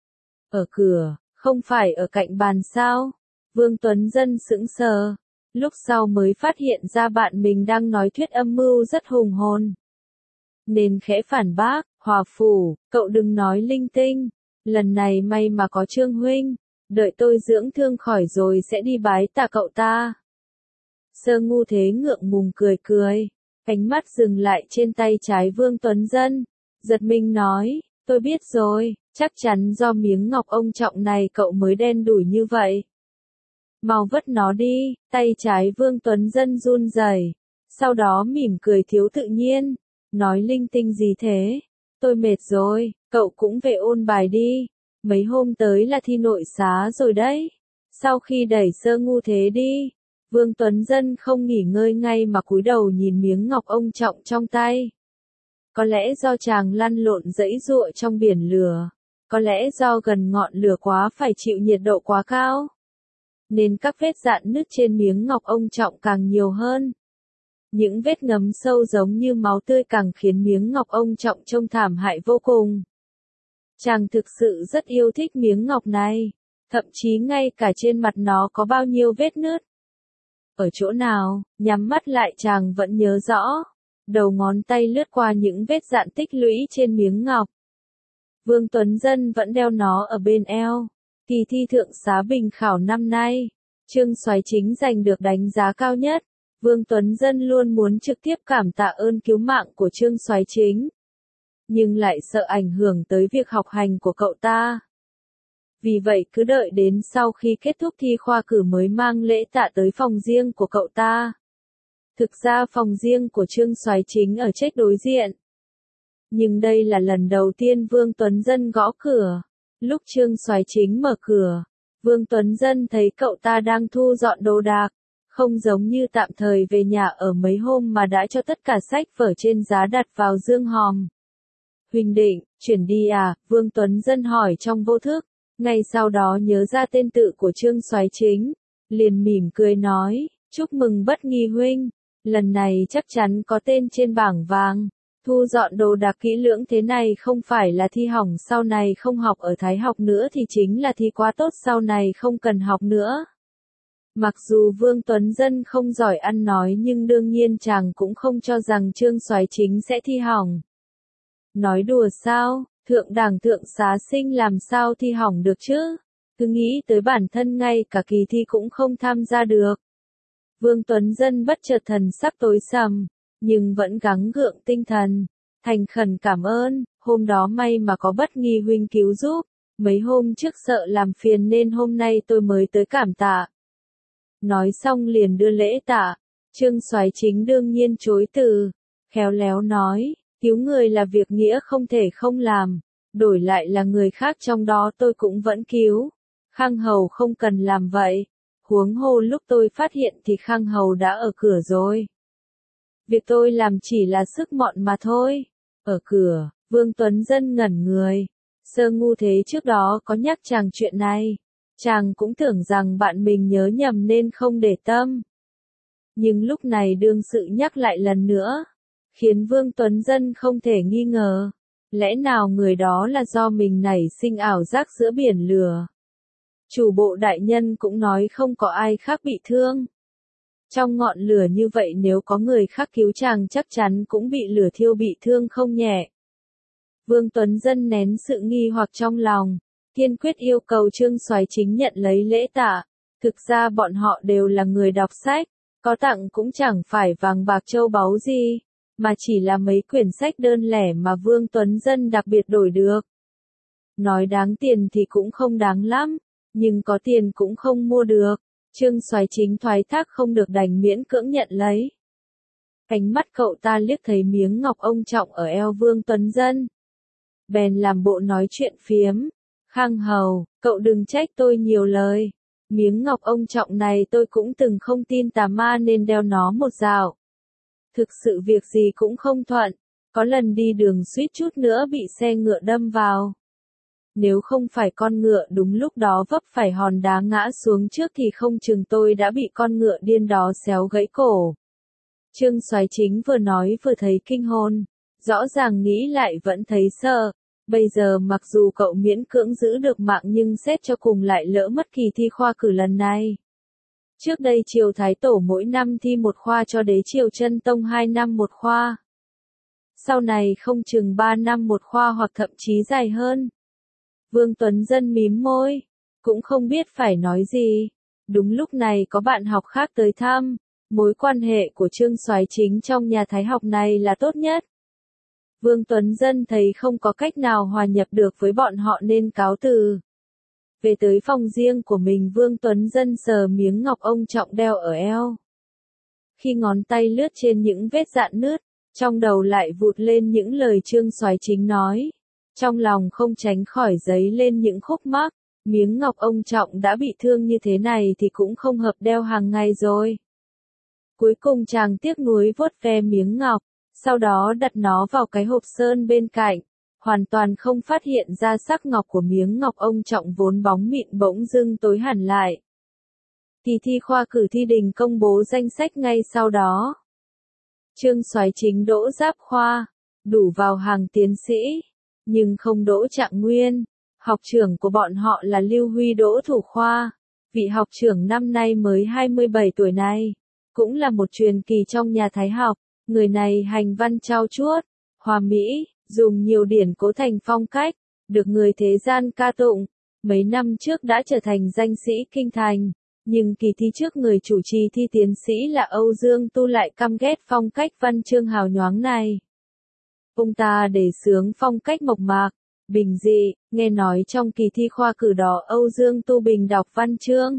Ở cửa, không phải ở cạnh bàn sao? Vương Tuấn Dân sững sờ. Lúc sau mới phát hiện ra bạn mình đang nói thuyết âm mưu rất hùng hồn. Nên khẽ phản bác, Hòa Phủ, cậu đừng nói linh tinh. Lần này may mà có Trương huynh, đợi tôi dưỡng thương khỏi rồi sẽ đi bái tạ cậu ta. Sơ Ngu Thế ngượng ngùng cười cười, ánh mắt dừng lại trên tay trái Vương Tuấn Dân, giật mình nói, tôi biết rồi, chắc chắn do miếng ngọc ông trọng này cậu mới đen đủi như vậy. Mau vứt nó đi. Tay trái Vương Tuấn Dân run rẩy, sau đó mỉm cười thiếu tự nhiên, nói linh tinh gì thế? Tôi mệt rồi, cậu cũng về ôn bài đi. Mấy hôm tới là thi nội xá rồi đấy. Sau khi đẩy Sơ Ngu Thế đi, Vương Tuấn Dân không nghỉ ngơi ngay mà cúi đầu nhìn miếng ngọc ông trọng trong tay. Có lẽ do chàng lăn lộn dẫy giụa trong biển lửa, có lẽ do gần ngọn lửa quá phải chịu nhiệt độ quá cao, nên các vết rạn nứt trên miếng ngọc ông trọng càng nhiều hơn. Những vết ngấm sâu giống như máu tươi càng khiến miếng ngọc ông trọng trông thảm hại vô cùng. Chàng thực sự rất yêu thích miếng ngọc này, thậm chí ngay cả trên mặt nó có bao nhiêu vết nứt. Ở chỗ nào, nhắm mắt lại chàng vẫn nhớ rõ. Đầu ngón tay lướt qua những vết rạn tích lũy trên miếng ngọc. Vương Tuấn Dân vẫn đeo nó ở bên eo. Kỳ thi thượng xá bình khảo năm nay, Trương Soái Chính giành được đánh giá cao nhất. Vương Tuấn Dân luôn muốn trực tiếp cảm tạ ơn cứu mạng của Trương Soái Chính, nhưng lại sợ ảnh hưởng tới việc học hành của cậu ta. Vì vậy cứ đợi đến sau khi kết thúc thi khoa cử mới mang lễ tạ tới phòng riêng của cậu ta. Thực ra phòng riêng của Trương Soái Chính ở trách đối diện. Nhưng đây là lần đầu tiên Vương Tuấn Dân gõ cửa. Lúc Trương Soái Chính mở cửa, Vương Tuấn Dân thấy cậu ta đang thu dọn đồ đạc, không giống như tạm thời về nhà ở mấy hôm mà đã cho tất cả sách vở trên giá đặt vào dương hòm. Huỳnh Định, chuyển đi à? Vương Tuấn Dân hỏi trong vô thức, ngay sau đó nhớ ra tên tự của Trương Soái Chính, liền mỉm cười nói, chúc mừng Bất Nghi huynh, lần này chắc chắn có tên trên bảng vàng. Thu dọn đồ đạc kỹ lưỡng thế này không phải là thi hỏng sau này không học ở Thái học nữa thì chính là thi quá tốt sau này không cần học nữa. Mặc dù Vương Tuấn Dân không giỏi ăn nói nhưng đương nhiên chàng cũng không cho rằng Trương Soái Chính sẽ thi hỏng. Nói đùa sao, thượng đảng thượng xá sinh làm sao thi hỏng được chứ? Cứ nghĩ tới bản thân ngay cả kỳ thi cũng không tham gia được. Vương Tuấn Dân bất chợt thần sắc tối sầm, nhưng vẫn gắng gượng tinh thần, thành khẩn cảm ơn, hôm đó may mà có Bất Nghi huynh cứu giúp, mấy hôm trước sợ làm phiền nên hôm nay tôi mới tới cảm tạ. Nói xong liền đưa lễ tạ, Trương Soái Chính đương nhiên chối từ, khéo léo nói, cứu người là việc nghĩa không thể không làm, đổi lại là người khác trong đó tôi cũng vẫn cứu. Khang Hầu không cần làm vậy, huống hồ lúc tôi phát hiện thì Khang Hầu đã ở cửa rồi. Việc tôi làm chỉ là sức mọn mà thôi. Ở cửa, Vương Tuấn Dân ngẩn người. Sơ Ngu Thế trước đó có nhắc chàng chuyện này. Chàng cũng tưởng rằng bạn mình nhớ nhầm nên không để tâm. Nhưng lúc này đương sự nhắc lại lần nữa, khiến Vương Tuấn Dân không thể nghi ngờ. Lẽ nào người đó là do mình nảy sinh ảo giác giữa biển lửa? Chủ bộ đại nhân cũng nói không có ai khác bị thương. Trong ngọn lửa như vậy nếu có người khác cứu chàng chắc chắn cũng bị lửa thiêu bị thương không nhẹ. Vương Tuấn Dân nén sự nghi hoặc trong lòng, kiên quyết yêu cầu Trương Soái Chính nhận lấy lễ tạ. Thực ra bọn họ đều là người đọc sách, có tặng cũng chẳng phải vàng bạc châu báu gì, mà chỉ là mấy quyển sách đơn lẻ mà Vương Tuấn Dân đặc biệt đổi được. Nói đáng tiền thì cũng không đáng lắm, nhưng có tiền cũng không mua được. Trương Soái Chính thoái thác không được đành miễn cưỡng nhận lấy. Ánh mắt cậu ta liếc thấy miếng ngọc ông trọng ở eo Vương Tuấn Dân, bèn làm bộ nói chuyện phiếm. Khang Hầu, cậu đừng trách tôi nhiều lời. Miếng ngọc ông trọng này tôi cũng từng không tin tà ma nên đeo nó một dạo. Thực sự việc gì cũng không thuận, có lần đi đường suýt chút nữa bị xe ngựa đâm vào. Nếu không phải con ngựa đúng lúc đó vấp phải hòn đá ngã xuống trước thì không chừng tôi đã bị con ngựa điên đó xéo gãy cổ. Trương Soái Chính vừa nói vừa thấy kinh hồn, rõ ràng nghĩ lại vẫn thấy sợ. Bây giờ mặc dù cậu miễn cưỡng giữ được mạng nhưng xét cho cùng lại lỡ mất kỳ thi khoa cử lần này. Trước đây Triều Thái Tổ mỗi năm thi một khoa cho đế Triều Chân Tông hai năm một khoa. Sau này không chừng ba năm một khoa hoặc thậm chí dài hơn. Vương Tuấn Dân mím môi, cũng không biết phải nói gì. Đúng lúc này có bạn học khác tới thăm, mối quan hệ của Trương Soái Chính trong nhà Thái học này là tốt nhất. Vương Tuấn Dân thấy không có cách nào hòa nhập được với bọn họ nên cáo từ. Về tới phòng riêng của mình Vương Tuấn Dân sờ miếng ngọc ông trọng đeo ở eo. Khi ngón tay lướt trên những vết rạn nứt, trong đầu lại vụt lên những lời Trương Soái Chính nói. Trong lòng không tránh khỏi dấy lên những khúc mắc, miếng ngọc ông trọng đã bị thương như thế này thì cũng không hợp đeo hàng ngày rồi. Cuối cùng chàng tiếc nuối vuốt ve miếng ngọc, sau đó đặt nó vào cái hộp sơn bên cạnh, hoàn toàn không phát hiện ra sắc ngọc của miếng ngọc ông trọng vốn bóng mịn bỗng dưng tối hẳn lại. Kỳ thi khoa cử thi đình công bố danh sách ngay sau đó. Trương Soái Chính đỗ giáp khoa, đủ vào hàng tiến sĩ, nhưng không đỗ trạng nguyên. Học trưởng của bọn họ là Lưu Huy đỗ thủ khoa. Vị học trưởng năm nay mới hai mươi bảy tuổi này, cũng là một truyền kỳ trong nhà Thái học. Người này hành văn trau chuốt, hoa mỹ, dùng nhiều điển cố thành phong cách, được người thế gian ca tụng, mấy năm trước đã trở thành danh sĩ kinh thành, nhưng kỳ thi trước người chủ trì thi tiến sĩ là Âu Dương Tu lại căm ghét phong cách văn chương hào nhoáng này. Ông ta đề xướng phong cách mộc mạc, bình dị, nghe nói trong kỳ thi khoa cử đó Âu Dương Tu bình đọc văn chương.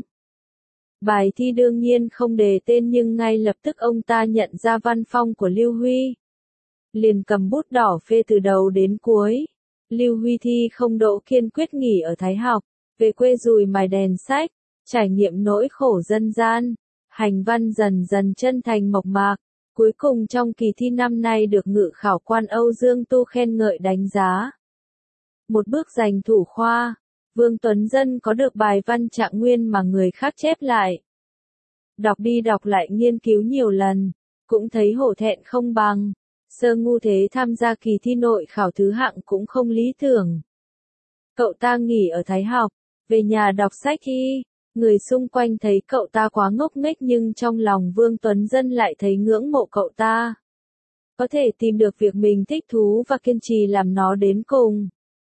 Bài thi đương nhiên không đề tên nhưng ngay lập tức ông ta nhận ra văn phong của Lưu Huy. Liền cầm bút đỏ phê từ đầu đến cuối. Lưu Huy thi không đỗ kiên quyết nghỉ ở Thái học, về quê dùi mài đèn sách, trải nghiệm nỗi khổ dân gian, hành văn dần dần chân thành mộc mạc. Cuối cùng trong kỳ thi năm nay được ngự khảo quan Âu Dương Tu khen ngợi đánh giá. Một bước giành thủ khoa, Vương Tuấn Dân có được bài văn Trạng Nguyên mà người khác chép lại. Đọc đi đọc lại nghiên cứu nhiều lần, cũng thấy hổ thẹn không bằng. Sơ ngu thế tham gia kỳ thi nội khảo thứ hạng cũng không lý tưởng. Cậu ta nghỉ ở Thái học, về nhà đọc sách y. Người xung quanh thấy cậu ta quá ngốc nghếch nhưng trong lòng Vương Tuấn Dân lại thấy ngưỡng mộ cậu ta. Có thể tìm được việc mình thích thú và kiên trì làm nó đến cùng.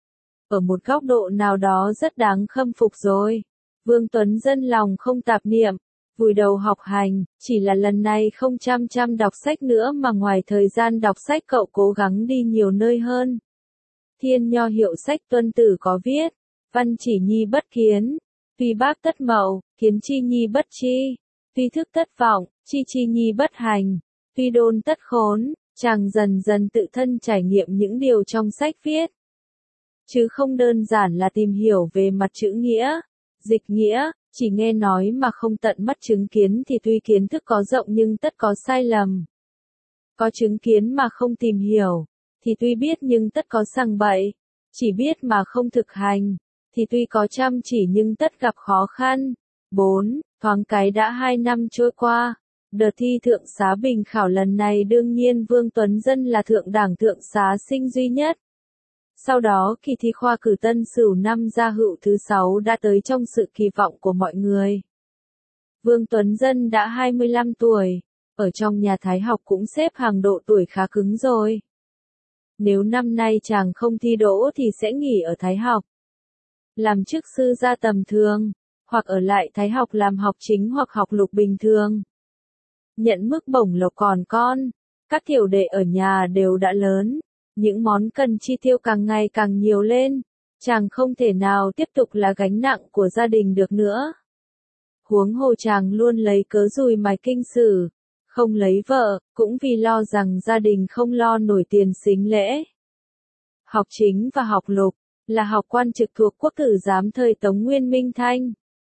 Ở một góc độ nào đó rất đáng khâm phục rồi. Vương Tuấn Dân lòng không tạp niệm, vùi đầu học hành, chỉ là lần này không chăm chăm đọc sách nữa mà ngoài thời gian đọc sách cậu cố gắng đi nhiều nơi hơn. Thiên Nho hiệu sách Tuân Tử có viết, văn chỉ nhi bất kiến. Tuy bác tất mậu, kiến chi nhi bất chi, tuy thức tất vọng, chi chi nhi bất hành, tuy đôn tất khốn, chàng dần dần tự thân trải nghiệm những điều trong sách viết. Chứ không đơn giản là tìm hiểu về mặt chữ nghĩa, dịch nghĩa, chỉ nghe nói mà không tận mắt chứng kiến thì tuy kiến thức có rộng nhưng tất có sai lầm. Có chứng kiến mà không tìm hiểu, thì tuy biết nhưng tất có sằng bậy, chỉ biết mà không thực hành. Thì tuy có chăm chỉ nhưng tất gặp khó khăn. bốn. Thoáng cái đã hai năm trôi qua. Đợt thi thượng xá bình khảo lần này đương nhiên Vương Tuấn Dân là thượng đảng thượng xá sinh duy nhất. Sau đó kỳ thi khoa cử Tân Sửu năm Gia Hựu thứ sáu đã tới trong sự kỳ vọng của mọi người. Vương Tuấn Dân đã hai mươi lăm tuổi, ở trong nhà Thái học cũng xếp hàng độ tuổi khá cứng rồi. Nếu năm nay chàng không thi đỗ thì sẽ nghỉ ở Thái học. Làm chức sư gia tầm thường, hoặc ở lại Thái học làm học chính hoặc học lục bình thường. Nhận mức bổng lộc còn con, các tiểu đệ ở nhà đều đã lớn, những món cần chi tiêu càng ngày càng nhiều lên, chàng không thể nào tiếp tục là gánh nặng của gia đình được nữa. Huống hồ chàng luôn lấy cớ dùi mài kinh sử, không lấy vợ, cũng vì lo rằng gia đình không lo nổi tiền sính lễ. Học chính và học lục là học quan trực thuộc Quốc tử giám thời Tống Nguyên Minh Thanh.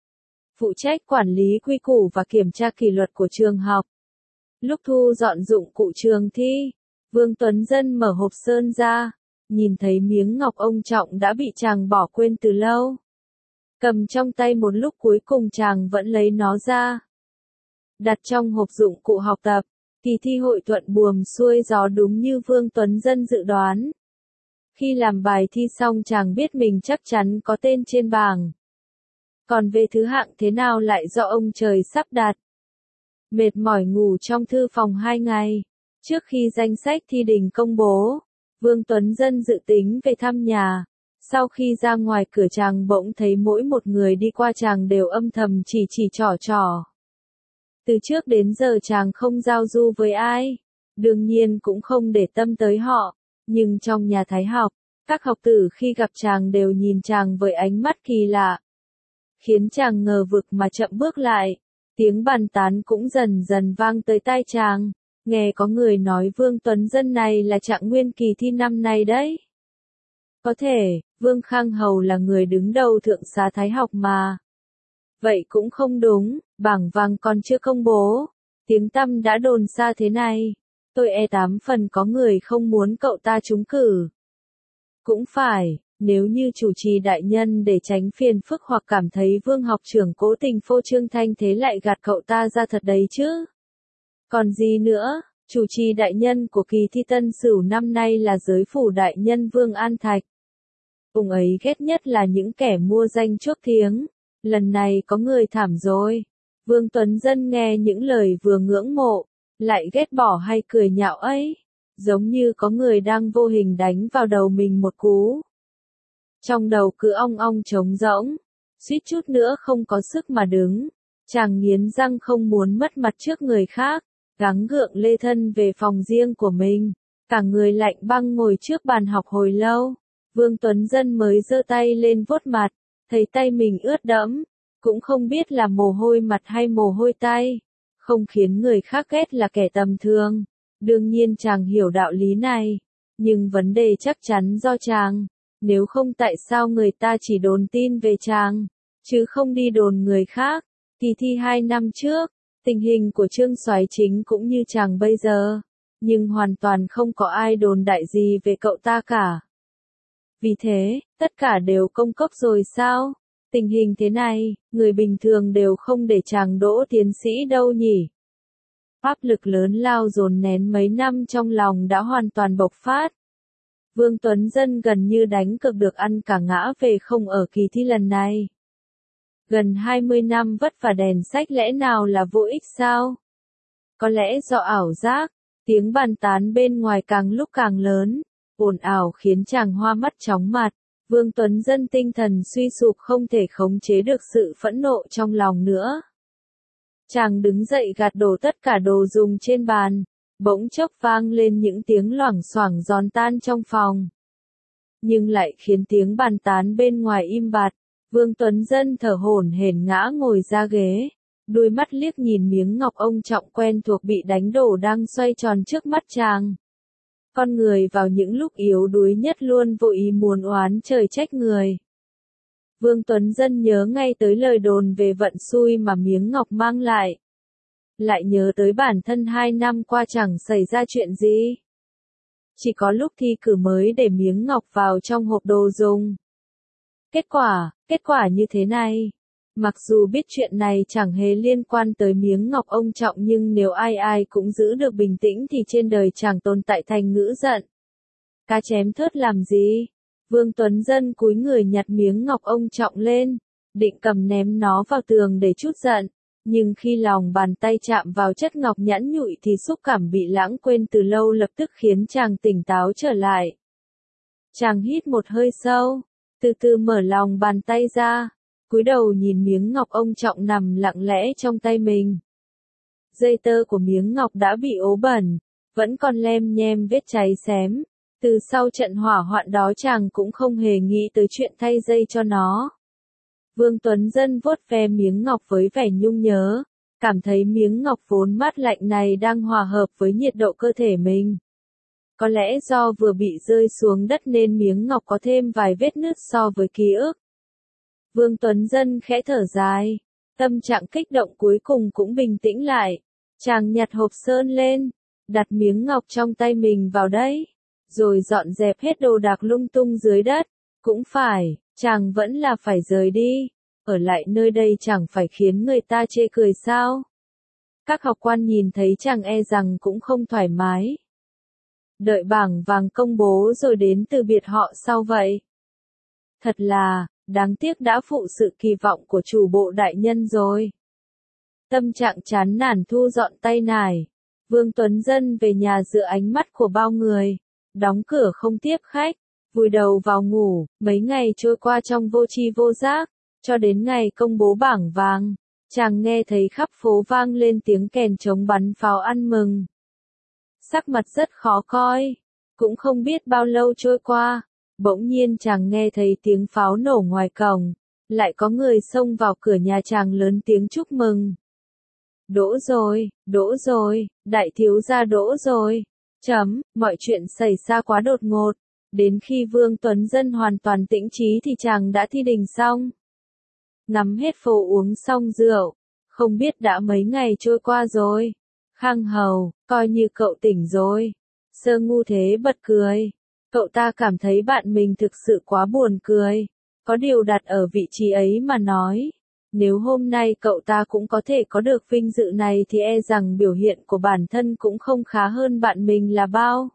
Phụ trách quản lý quy củ và kiểm tra kỷ luật của trường học. Lúc thu dọn dụng cụ trường thi, Vương Tuấn Dân mở hộp sơn ra, nhìn thấy miếng ngọc ông trọng đã bị chàng bỏ quên từ lâu. Cầm trong tay một lúc cuối cùng chàng vẫn lấy nó ra. Đặt trong hộp dụng cụ học tập, kỳ thi hội thuận buồm xuôi gió đúng như Vương Tuấn Dân dự đoán. Khi làm bài thi xong chàng biết mình chắc chắn có tên trên bảng. Còn về thứ hạng thế nào lại do ông trời sắp đặt. Mệt mỏi ngủ trong thư phòng hai ngày. Trước khi danh sách thi đình công bố, Vương Tuấn Dân dự tính về thăm nhà. Sau khi ra ngoài cửa chàng bỗng thấy mỗi một người đi qua chàng đều âm thầm chỉ chỉ trỏ trỏ. Từ trước đến giờ chàng không giao du với ai, đương nhiên cũng không để tâm tới họ. Nhưng trong nhà Thái học, các học tử khi gặp chàng đều nhìn chàng với ánh mắt kỳ lạ. Khiến chàng ngờ vực mà chậm bước lại. Tiếng bàn tán cũng dần dần vang tới tai chàng. Nghe có người nói Vương Tuấn Dân này là Trạng Nguyên kỳ thi năm nay đấy. Có thể, Vương Khang Hầu là người đứng đầu thượng xá Thái học mà. Vậy cũng không đúng, bảng vàng còn chưa công bố. Tiếng tăm đã đồn xa thế này. Tôi e tám phần có người không muốn cậu ta trúng cử. Cũng phải, nếu như chủ trì đại nhân để tránh phiền phức hoặc cảm thấy Vương học trưởng cố tình phô trương thanh thế lại gạt cậu ta ra thật đấy chứ. Còn gì nữa, chủ trì đại nhân của kỳ thi Tân Sửu năm nay là giới phủ đại nhân Vương An Thạch. Ông ấy ghét nhất là những kẻ mua danh chuốc tiếng. Lần này có người thảm rồi. Vương Tuấn Dân nghe những lời vừa ngưỡng mộ, lại ghét bỏ hay cười nhạo ấy, giống như có người đang vô hình đánh vào đầu mình một cú. Trong đầu cứ ong ong trống rỗng, suýt chút nữa không có sức mà đứng. Chàng nghiến răng không muốn mất mặt trước người khác, gắng gượng lê thân về phòng riêng của mình. Cả người lạnh băng ngồi trước bàn học hồi lâu. Vương Tuấn Dân mới giơ tay lên vuốt mặt, thấy tay mình ướt đẫm, cũng không biết là mồ hôi mặt hay mồ hôi tay. Không khiến người khác ghét là kẻ tầm thường. Đương nhiên chàng hiểu đạo lý này, nhưng vấn đề chắc chắn do chàng. Nếu không tại sao người ta chỉ đồn tin về chàng, chứ không đi đồn người khác. Kỳ thi hai năm trước, tình hình của Trương Soái Chính cũng như chàng bây giờ, nhưng hoàn toàn không có ai đồn đại gì về cậu ta cả. Vì thế, tất cả đều công cốc rồi sao? Tình hình thế này, người bình thường đều không để chàng đỗ tiến sĩ đâu nhỉ? Áp lực lớn lao dồn nén mấy năm trong lòng đã hoàn toàn bộc phát. Vương Tuấn Dân gần như đánh cược được ăn cả ngã về không ở kỳ thi lần này. Gần hai mươi năm vất vả đèn sách lẽ nào là vô ích sao? Có lẽ do ảo giác, tiếng bàn tán bên ngoài càng lúc càng lớn, ồn ào khiến chàng hoa mắt chóng mặt. Vương Tuấn Dân tinh thần suy sụp không thể khống chế được sự phẫn nộ trong lòng nữa. Chàng đứng dậy gạt đổ tất cả đồ dùng trên bàn, bỗng chốc vang lên những tiếng loảng xoảng giòn tan trong phòng. Nhưng lại khiến tiếng bàn tán bên ngoài im bặt. Vương Tuấn Dân thở hổn hển ngã ngồi ra ghế, đôi mắt liếc nhìn miếng ngọc ông trọng quen thuộc bị đánh đổ đang xoay tròn trước mắt chàng. Con người vào những lúc yếu đuối nhất luôn vô ý muốn oán trời trách người. Vương Tuấn Dân nhớ ngay tới lời đồn về vận xui mà miếng ngọc mang lại. Lại nhớ tới bản thân hai năm qua chẳng xảy ra chuyện gì. Chỉ có lúc thi cử mới để miếng ngọc vào trong hộp đồ dùng. Kết quả, kết quả như thế này. Mặc dù biết chuyện này chẳng hề liên quan tới miếng ngọc ông trọng nhưng nếu ai ai cũng giữ được bình tĩnh thì trên đời chẳng tồn tại thành ngữ giận. Cá chém thớt làm gì? Vương Tuấn Dân cúi người nhặt miếng ngọc ông trọng lên, định cầm ném nó vào tường để trút giận. Nhưng khi lòng bàn tay chạm vào chất ngọc nhẵn nhụi thì xúc cảm bị lãng quên từ lâu lập tức khiến chàng tỉnh táo trở lại. Chàng hít một hơi sâu, từ từ mở lòng bàn tay ra, cúi đầu nhìn miếng ngọc ông trọng nằm lặng lẽ trong tay mình. Dây tơ của miếng ngọc đã bị ố bẩn, vẫn còn lem nhem vết cháy xém. Từ sau trận hỏa hoạn đó chàng cũng không hề nghĩ tới chuyện thay dây cho nó. Vương Tuấn Dân vuốt ve miếng ngọc với vẻ nhung nhớ, cảm thấy miếng ngọc vốn mát lạnh này đang hòa hợp với nhiệt độ cơ thể mình. Có lẽ do vừa bị rơi xuống đất nên miếng ngọc có thêm vài vết nứt so với ký ức. Vương Tuấn Dân khẽ thở dài, tâm trạng kích động cuối cùng cũng bình tĩnh lại. Chàng nhặt hộp sơn lên, đặt miếng ngọc trong tay mình vào đấy, rồi dọn dẹp hết đồ đạc lung tung dưới đất. Cũng phải, chàng vẫn là phải rời đi, ở lại nơi đây chẳng phải khiến người ta chê cười sao. Các học quan nhìn thấy chàng e rằng cũng không thoải mái. Đợi bảng vàng công bố rồi đến từ biệt họ sau vậy. Thật là, đáng tiếc đã phụ sự kỳ vọng của chủ bộ đại nhân rồi. Tâm trạng chán nản thu dọn tay nải. Vương Tuấn Dân về nhà giữa ánh mắt của bao người, đóng cửa không tiếp khách, vùi đầu vào ngủ. Mấy ngày trôi qua trong vô tri vô giác, cho đến ngày công bố bảng vàng, chàng nghe thấy khắp phố vang lên tiếng kèn trống bắn pháo ăn mừng. Sắc mặt rất khó coi, cũng không biết bao lâu trôi qua, bỗng nhiên chàng nghe thấy tiếng pháo nổ ngoài cổng, lại có người xông vào cửa nhà chàng lớn tiếng chúc mừng. Đỗ rồi, đỗ rồi, đại thiếu gia đỗ rồi. Chấm, mọi chuyện xảy ra quá đột ngột, đến khi Vương Tuấn Dân hoàn toàn tĩnh trí thì chàng đã thi đình xong. Ngắm hết phố uống xong rượu, không biết đã mấy ngày trôi qua rồi. Khang Hầu, coi như cậu tỉnh rồi. Sơ Ngu Thế bật cười. Cậu ta cảm thấy bạn mình thực sự quá buồn cười. Có điều đặt ở vị trí ấy mà nói. Nếu hôm nay cậu ta cũng có thể có được vinh dự này thì e rằng biểu hiện của bản thân cũng không khá hơn bạn mình là bao.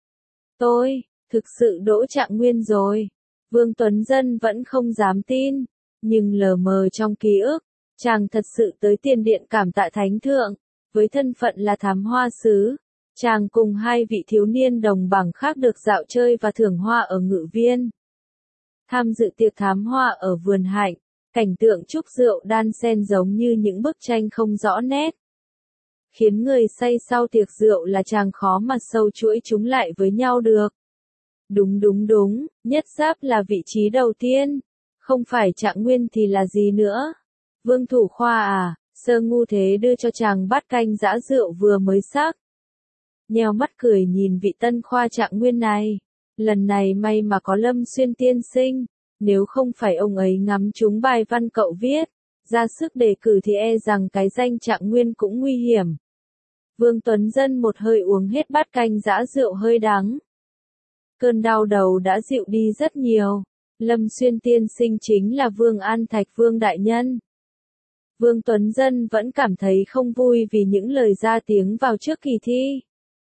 Tôi, thực sự đỗ trạng nguyên rồi. Vương Tuấn Dân vẫn không dám tin. Nhưng lờ mờ trong ký ức, chàng thật sự tới tiền điện cảm tạ thánh thượng. Với thân phận là thám hoa sứ, chàng cùng hai vị thiếu niên đồng bảng khác được dạo chơi và thưởng hoa ở Ngự Viên. tham dự tiệc thám hoa ở vườn hạnh, cảnh tượng chúc rượu đan xen giống như những bức tranh không rõ nét. Khiến người say sau tiệc rượu là chàng khó mà sâu chuỗi chúng lại với nhau được. Đúng đúng đúng, Nhất Giáp là vị trí đầu tiên, không phải Trạng Nguyên thì là gì nữa. Vương Thủ Khoa à, Sơ Ngu Thế đưa cho chàng bát canh giã rượu vừa mới sắc. Nheo mắt cười nhìn vị tân khoa Trạng Nguyên này. Lần này may mà có Lâm Xuyên tiên sinh, nếu không phải ông ấy ngắm trúng bài văn cậu viết, ra sức đề cử thì e rằng cái danh Trạng Nguyên cũng nguy hiểm. Vương Tuấn Dân một hơi uống hết bát canh giã rượu hơi đắng. Cơn đau đầu đã dịu đi rất nhiều. Lâm Xuyên tiên sinh chính là Vương An Thạch Vương đại nhân. Vương Tuấn Dân vẫn cảm thấy không vui vì những lời ra tiếng vào trước kỳ thi.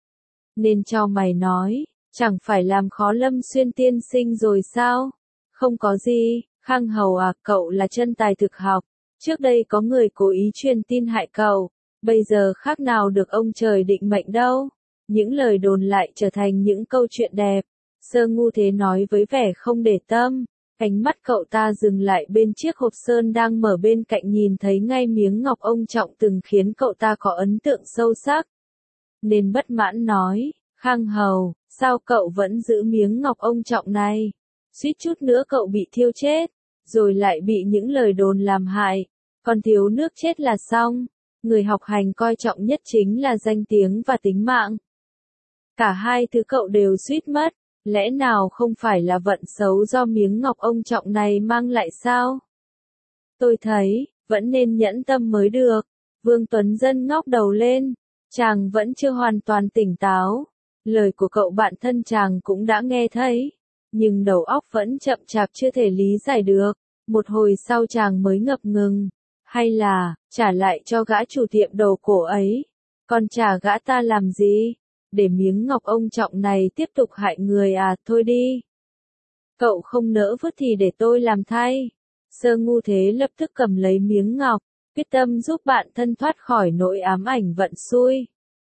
Nên cho mày nói, chẳng phải làm khó Lâm Xuyên tiên sinh rồi sao? Không có gì, Khang Hầu à, cậu là chân tài thực học. Trước đây có người cố ý truyền tin hại cậu, bây giờ khác nào được ông trời định mệnh đâu. Những lời đồn lại trở thành những câu chuyện đẹp. Sơ Ngu Thế nói với vẻ không để tâm. Ánh mắt cậu ta dừng lại bên chiếc hộp sơn đang mở bên cạnh, nhìn thấy ngay miếng ngọc ông trọng từng khiến cậu ta có ấn tượng sâu sắc. Nên bất mãn nói, Khang Hầu, sao cậu vẫn giữ miếng ngọc ông trọng này? Suýt chút nữa cậu bị thiêu chết, rồi lại bị những lời đồn làm hại, còn thiếu nước chết là xong. Người học hành coi trọng nhất chính là danh tiếng và tính mạng. Cả hai thứ cậu đều suýt mất. Lẽ nào không phải là vận xấu do miếng ngọc ông trọng này mang lại sao? Tôi thấy, vẫn nên nhẫn tâm mới được. Vương Tuấn Dân ngóc đầu lên. Chàng vẫn chưa hoàn toàn tỉnh táo. Lời của cậu bạn thân chàng cũng đã nghe thấy. Nhưng đầu óc vẫn chậm chạp chưa thể lý giải được. Một hồi sau chàng mới ngập ngừng. Hay là, trả lại cho gã chủ tiệm đồ cổ ấy. Còn trả gã ta làm gì? Để miếng ngọc ông trọng này tiếp tục hại người à, thôi đi. Cậu không nỡ vứt thì để tôi làm thay. Sơ Ngu Thế lập tức cầm lấy miếng ngọc, quyết tâm giúp bạn thân thoát khỏi nỗi ám ảnh vận xui.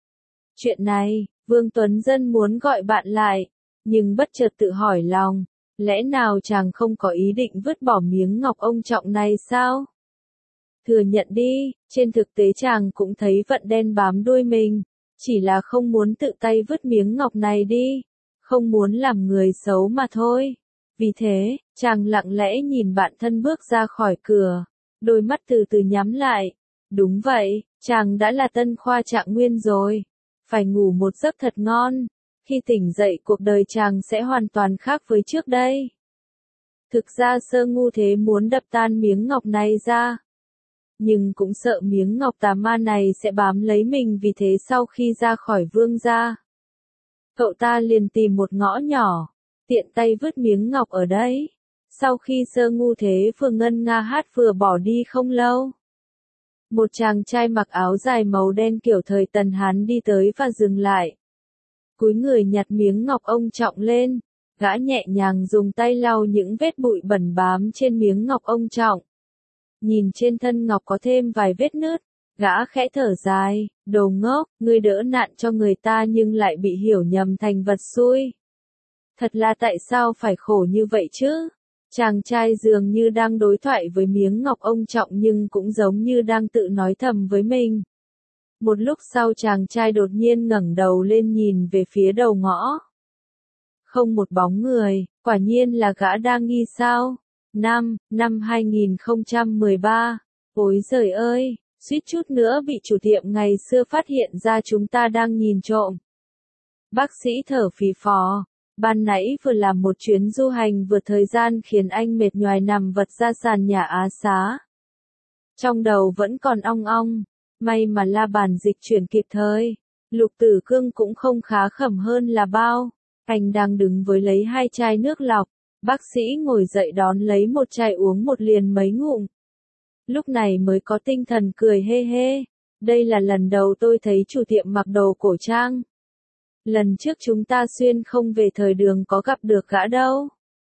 Chuyện này, Vương Tuấn Dân muốn gọi bạn lại, nhưng bất chợt tự hỏi lòng, lẽ nào chàng không có ý định vứt bỏ miếng ngọc ông trọng này sao? Thừa nhận đi, trên thực tế chàng cũng thấy vận đen bám đuôi mình. Chỉ là không muốn tự tay vứt miếng ngọc này đi, không muốn làm người xấu mà thôi. Vì thế, chàng lặng lẽ nhìn bạn thân bước ra khỏi cửa, đôi mắt từ từ nhắm lại. Đúng vậy, chàng đã là tân khoa Trạng Nguyên rồi, phải ngủ một giấc thật ngon. Khi tỉnh dậy cuộc đời chàng sẽ hoàn toàn khác với trước đây. Thực ra Sơ Ngu Thế muốn đập tan miếng ngọc này ra. Nhưng cũng sợ miếng ngọc tà ma này sẽ bám lấy mình, vì thế sau khi ra khỏi vương gia, cậu ta liền tìm một ngõ nhỏ, tiện tay vứt miếng ngọc ở đấy. Sau khi Sơ Ngu Thế vừa ngân nga hát vừa bỏ đi không lâu, một chàng trai mặc áo dài màu đen kiểu thời Tần Hán đi tới và dừng lại. Cúi người nhặt miếng ngọc ông trọng lên, gã nhẹ nhàng dùng tay lau những vết bụi bẩn bám trên miếng ngọc ông trọng. Nhìn trên thân ngọc có thêm vài vết nứt, gã khẽ thở dài, đồ ngốc, ngươi đỡ nạn cho người ta nhưng lại bị hiểu nhầm thành vật xui. Thật là tại sao phải khổ như vậy chứ? Chàng trai dường như đang đối thoại với miếng ngọc ông trọng nhưng cũng giống như đang tự nói thầm với mình. Một lúc sau chàng trai đột nhiên ngẩng đầu lên nhìn về phía đầu ngõ. Không một bóng người, quả nhiên là gã đang nghi sao? Năm, năm hai nghìn không trăm mười ba. Ôi giời ơi, suýt chút nữa bị chủ tiệm ngày xưa phát hiện ra chúng ta đang nhìn trộm. Bác sĩ thở phì phò. Ban nãy vừa làm một chuyến du hành vượt thời gian khiến anh mệt nhoài nằm vật ra sàn nhà Á Xá. Trong đầu vẫn còn ong ong. May mà la bàn dịch chuyển kịp thời. Lục Tử Cương cũng không khá khẩm hơn là bao. Anh đang đứng với lấy hai chai nước lọc. Bác sĩ ngồi dậy đón lấy một chai uống một liền mấy ngụm. Lúc này mới có tinh thần cười hê hê. Đây là lần đầu tôi thấy chủ tiệm mặc đồ cổ trang. Lần trước chúng ta xuyên không về thời Đường có gặp được gã đâu.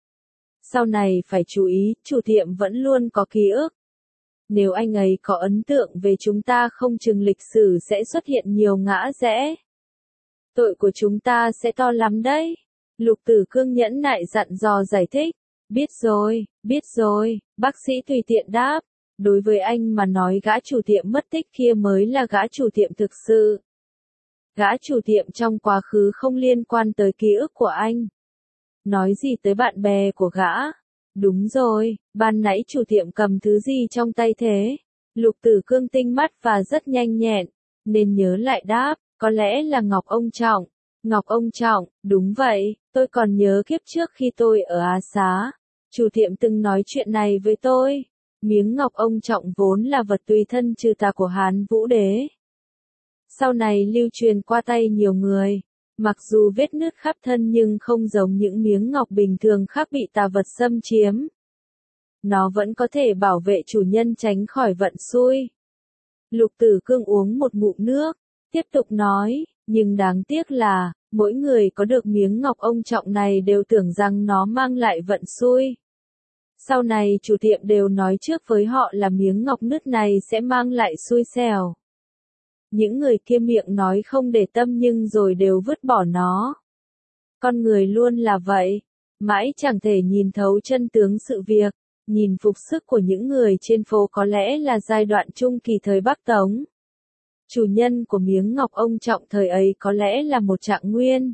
Sau này phải chú ý, chủ tiệm vẫn luôn có ký ức. Nếu anh ấy có ấn tượng về chúng ta không chừng lịch sử sẽ xuất hiện nhiều ngã rẽ. Tội của chúng ta sẽ to lắm đấy. Lục Tử Cương nhẫn nại dặn dò giải thích. Biết rồi, biết rồi, bác sĩ tùy tiện đáp. Đối với anh mà nói gã chủ tiệm mất tích kia mới là gã chủ tiệm thực sự. Gã chủ tiệm trong quá khứ không liên quan tới ký ức của anh. Nói gì tới bạn bè của gã? Đúng rồi, ban nãy chủ tiệm cầm thứ gì trong tay thế? Lục Tử Cương tinh mắt và rất nhanh nhẹn, nên nhớ lại đáp, có lẽ là Ngọc Ông Trọng. Ngọc Ông Trọng, đúng vậy, tôi còn nhớ kiếp trước khi tôi ở Á Xá. Chủ tiệm từng nói chuyện này với tôi. Miếng ngọc ông trọng vốn là vật tùy thân trừ tà của Hán Vũ Đế. Sau này lưu truyền qua tay nhiều người. Mặc dù vết nứt khắp thân nhưng không giống những miếng ngọc bình thường khác bị tà vật xâm chiếm. Nó vẫn có thể bảo vệ chủ nhân tránh khỏi vận xui. Lục Tử Cương uống một ngụm nước, tiếp tục nói, nhưng đáng tiếc là, mỗi người có được miếng ngọc ông trọng này đều tưởng rằng nó mang lại vận xui. Sau này chủ tiệm đều nói trước với họ là miếng ngọc nứt này sẽ mang lại xui xẻo. Những người kia miệng nói không để tâm nhưng rồi đều vứt bỏ nó. Con người luôn là vậy, mãi chẳng thể nhìn thấu chân tướng sự việc, nhìn phục sức của những người trên phố có lẽ là giai đoạn trung kỳ thời Bắc Tống. Chủ nhân của miếng ngọc ông trọng thời ấy có lẽ là một trạng nguyên.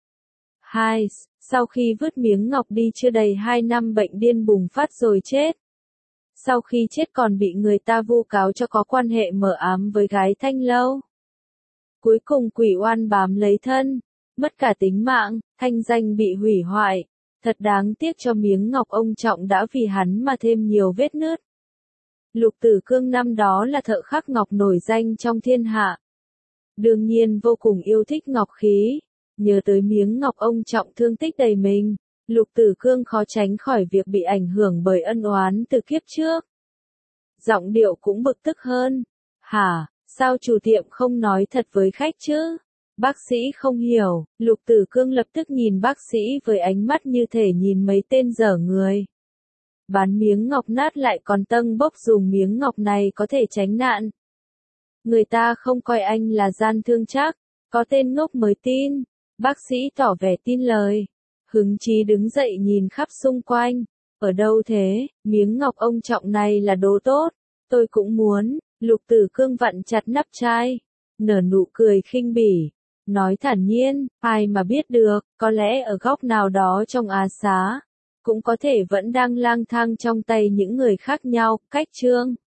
Hai, sau khi vứt miếng ngọc đi chưa đầy hai năm bệnh điên bùng phát rồi chết. Sau khi chết còn bị người ta vu cáo cho có quan hệ mờ ám với gái Thanh Lâu. Cuối cùng quỷ oan bám lấy thân, mất cả tính mạng, thanh danh bị hủy hoại. Thật đáng tiếc cho miếng ngọc ông trọng đã vì hắn mà thêm nhiều vết nứt. Lục Tử Cương năm đó là thợ khắc ngọc nổi danh trong thiên hạ. Đương nhiên vô cùng yêu thích ngọc khí. Nhớ tới miếng ngọc ông trọng thương tích đầy mình, Lục Tử Cương khó tránh khỏi việc bị ảnh hưởng bởi ân oán từ kiếp trước. Giọng điệu cũng bực tức hơn. Hả, sao chủ tiệm không nói thật với khách chứ? Bác sĩ không hiểu, Lục Tử Cương lập tức nhìn bác sĩ với ánh mắt như thể nhìn mấy tên dở người. Bán miếng ngọc nát lại còn tâng bốc dùng miếng ngọc này có thể tránh nạn. Người ta không coi anh là gian thương chắc, có tên ngốc mới tin. Bác sĩ tỏ vẻ tin lời. Hứng chí đứng dậy nhìn khắp xung quanh. Ở đâu thế, miếng ngọc ông trọng này là đồ tốt. Tôi cũng muốn. Lục Tử Cương vặn chặt nắp chai. Nở nụ cười khinh bỉ. Nói thản nhiên, ai mà biết được, có lẽ ở góc nào đó trong Á Xá. Cũng có thể vẫn đang lang thang trong tay những người khác nhau, cách chương.